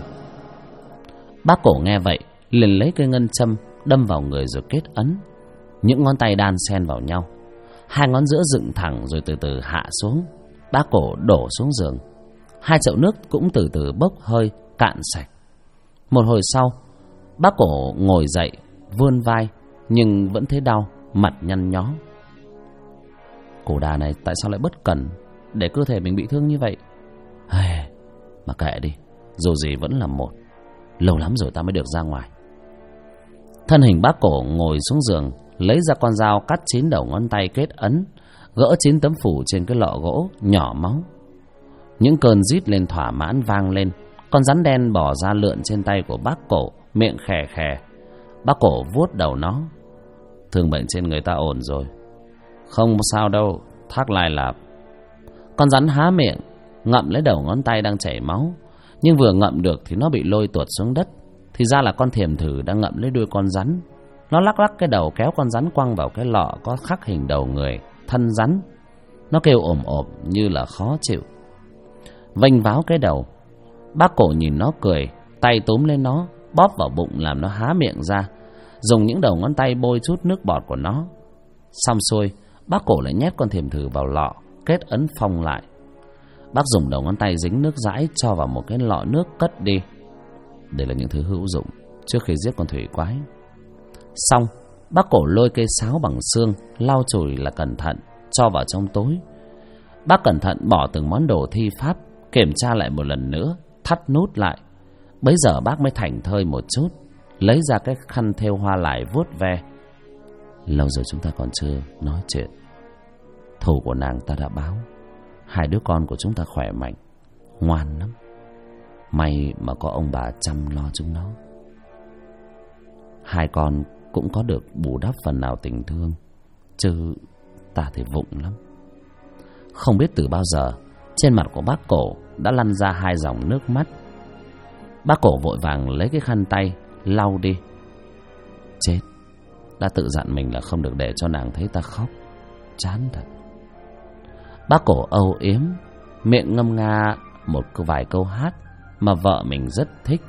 Bác Cổ nghe vậy liền lấy cây ngân châm đâm vào người rồi kết ấn. Những ngón tay đan xen vào nhau, 2 ngón giữa dựng thẳng rồi từ từ hạ xuống. Bác Cổ đổ xuống giường, 2 chậu nước cũng từ từ bốc hơi cạn sạch. Một hồi sau, bác Cổ ngồi dậy vươn vai, nhưng vẫn thấy đau, mặt nhăn nhó. Cổ Đà này tại sao lại bất cẩn, để cơ thể mình bị thương như vậy? Mà kệ đi, dù gì vẫn là một. Lâu lắm rồi ta mới được ra ngoài. Thân hình bác Cổ ngồi xuống giường, lấy ra con dao cắt 9 đầu ngón tay kết ấn, gỡ 9 tấm phủ trên cái lọ gỗ nhỏ máu. Những cơn rít lên thỏa mãn vang lên. Con rắn đen bò ra lượn trên tay của bác Cổ, miệng khè khè. Bác Cổ vuốt đầu nó: thương bệnh trên người ta ổn rồi. Không sao đâu, thác lai lạp. Con rắn há miệng ngậm lấy đầu ngón tay đang chảy máu, nhưng vừa ngậm được thì nó bị lôi tuột xuống đất. Thì ra là con thiềm thử đang ngậm lấy đuôi con rắn. Nó lắc lắc cái đầu kéo con rắn quăng vào cái lọ có khắc hình đầu người, thân rắn. Nó kêu ồm ồm như là khó chịu, vênh váo cái đầu. Bác Cổ nhìn nó cười, tay túm lên nó, bóp vào bụng làm nó há miệng ra, dùng những đầu ngón tay bôi chút nước bọt của nó. Xong xuôi, bác Cổ lại nhét con thiềm thử vào lọ, kết ấn phong lại. Bác dùng đầu ngón tay dính nước dãi cho vào một cái lọ nước cất đi. Đây là những thứ hữu dụng trước khi giết con thủy quái. Xong, bác Cổ lôi cây sáo bằng xương, lau chùi là cẩn thận, cho vào trong túi. Bác cẩn thận bỏ từng món đồ thi pháp, kiểm tra lại một lần nữa, thắt nút lại. Bấy giờ bác mới thảnh thơi một chút, lấy ra cái khăn thêu hoa lại vuốt ve. Lâu rồi chúng ta còn chưa nói chuyện. Thù của nàng ta đã báo. 2 đứa con của chúng ta khỏe mạnh, ngoan lắm. May mà có ông bà chăm lo chúng nó. 2 con cũng có được bù đắp phần nào tình thương, chứ ta thì vụng lắm. Không biết từ bao giờ Trên mặt của bác Cổ đã lăn ra 2 dòng nước mắt. Bác Cổ vội vàng lấy cái khăn tay lau đi. Chết, đã tự dặn mình là không được để cho nàng thấy ta khóc. Chán thật. Bác Cổ âu yếm, miệng ngâm nga một vài câu hát mà vợ mình rất thích.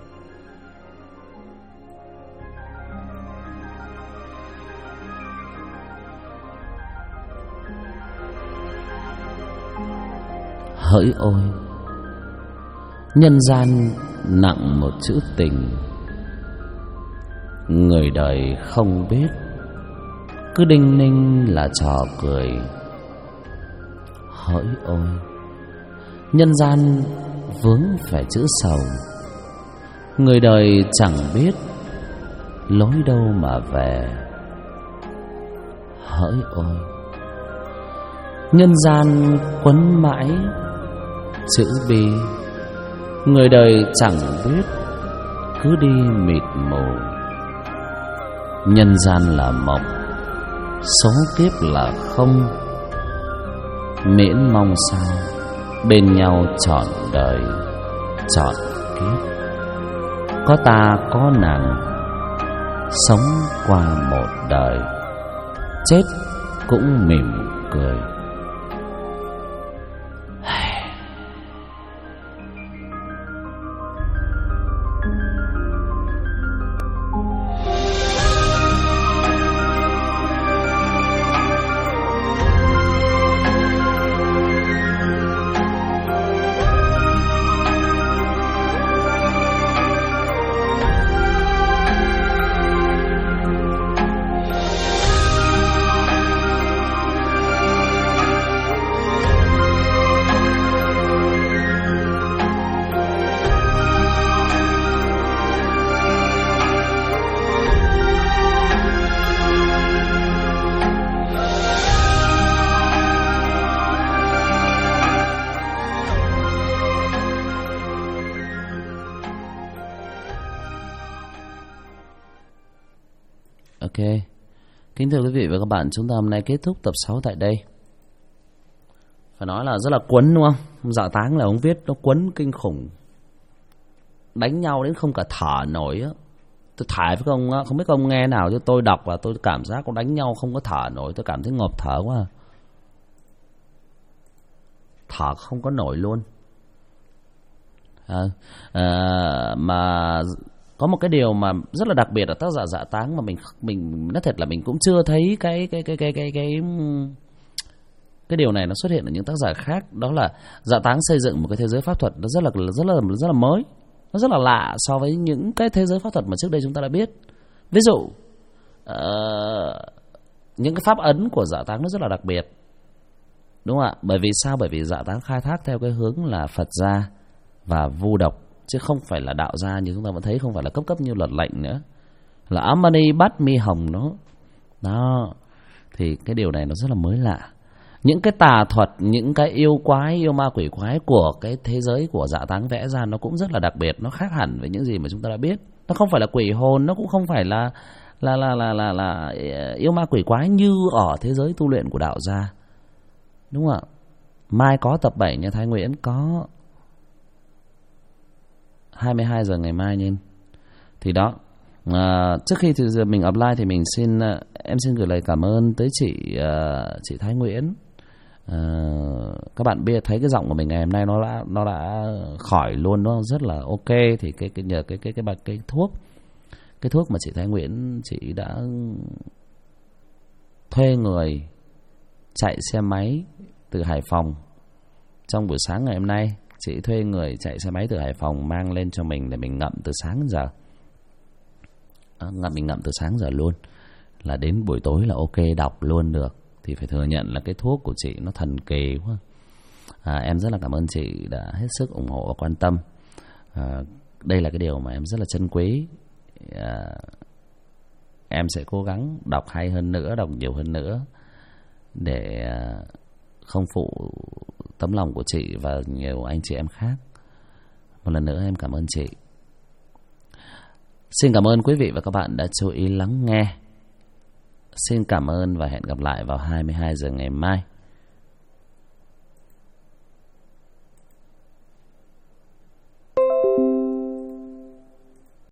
Hỡi ôi, nhân gian nặng một chữ tình, người đời không biết, cứ đinh ninh là trò cười. Hỡi ôi, nhân gian vướng phải chữ sầu, người đời chẳng biết lối đâu mà về. Hỡi ôi, nhân gian quấn mãi chữ bi, người đời chẳng biết cứ đi mịt mù. Nhân gian là mộng, số kiếp là không, miễn mong sao bên nhau trọn đời trọn kiếp. Có ta có nàng, sống qua một đời, chết cũng mỉm cười. Ok, kính thưa quý vị và các bạn, chúng ta hôm nay kết thúc tập 6 tại đây. Phải nói là rất là quấn đúng không? Dạ Táng là ông viết nó quấn kinh khủng, đánh nhau đến không cả thở nổi á. Tôi thải với ông á, không biết ông nghe nào chứ tôi đọc và tôi cảm giác có đánh nhau không có thở nổi, tôi cảm thấy ngộp thở quá. Thở không có nổi luôn. Mà có một cái điều mà rất là đặc biệt ở tác giả Dạ Táng mà mình nói thật là mình cũng chưa thấy cái điều này nó xuất hiện ở những tác giả khác. Đó là Dạ Táng xây dựng một cái thế giới pháp thuật nó rất là mới, nó rất là lạ so với những cái thế giới pháp thuật mà trước đây chúng ta đã biết. Ví dụ những cái pháp ấn của Dạ Táng nó rất là đặc biệt, đúng không ạ? Bởi vì sao? Bởi vì Dạ Táng khai thác theo cái hướng là Phật gia và vu độc, chứ không phải là đạo gia như chúng ta vẫn thấy, không phải là cấp như luật lệnh nữa, là Amani bắt mi hồng nó đó. Thì cái điều này nó rất là mới lạ. Những cái tà thuật, những cái yêu quái, yêu ma quỷ quái của cái thế giới của Dạ Táng vẽ ra nó cũng rất là đặc biệt, nó khác hẳn với những gì mà chúng ta đã biết. Nó không phải là quỷ hồn, nó cũng không phải là yêu ma quỷ quái như ở thế giới tu luyện của đạo gia, đúng không ạ? Mai có tập 7 nha Thái Nguyễn, có 22 giờ ngày mai nhìn. Thì đó, trước khi mình apply thì em xin gửi lời cảm ơn tới chị Thái Nguyễn. Các bạn biết thấy cái giọng của mình ngày hôm nay nó đã khỏi luôn, nó rất là ok. Thì nhờ cái thuốc mà chị Thái Nguyễn chị đã thuê người chạy xe máy từ Hải Phòng trong buổi sáng ngày hôm nay. Chị thuê người chạy xe máy từ Hải Phòng mang lên cho mình để mình ngậm từ sáng đến giờ. Mình ngậm từ sáng giờ luôn, là đến buổi tối là ok đọc luôn được. Thì phải thừa nhận là cái thuốc của chị nó thần kỳ quá. Em rất là cảm ơn chị đã hết sức ủng hộ và quan tâm. Đây là cái điều mà em rất là trân quý. Em sẽ cố gắng đọc hay hơn nữa, đọc nhiều hơn nữa để không phụ tấm lòng của chị và nhiều anh chị em khác. Một lần nữa em cảm ơn chị. Xin cảm ơn quý vị và các bạn đã chú ý lắng nghe. Xin cảm ơn và hẹn gặp lại vào 22 giờ ngày mai.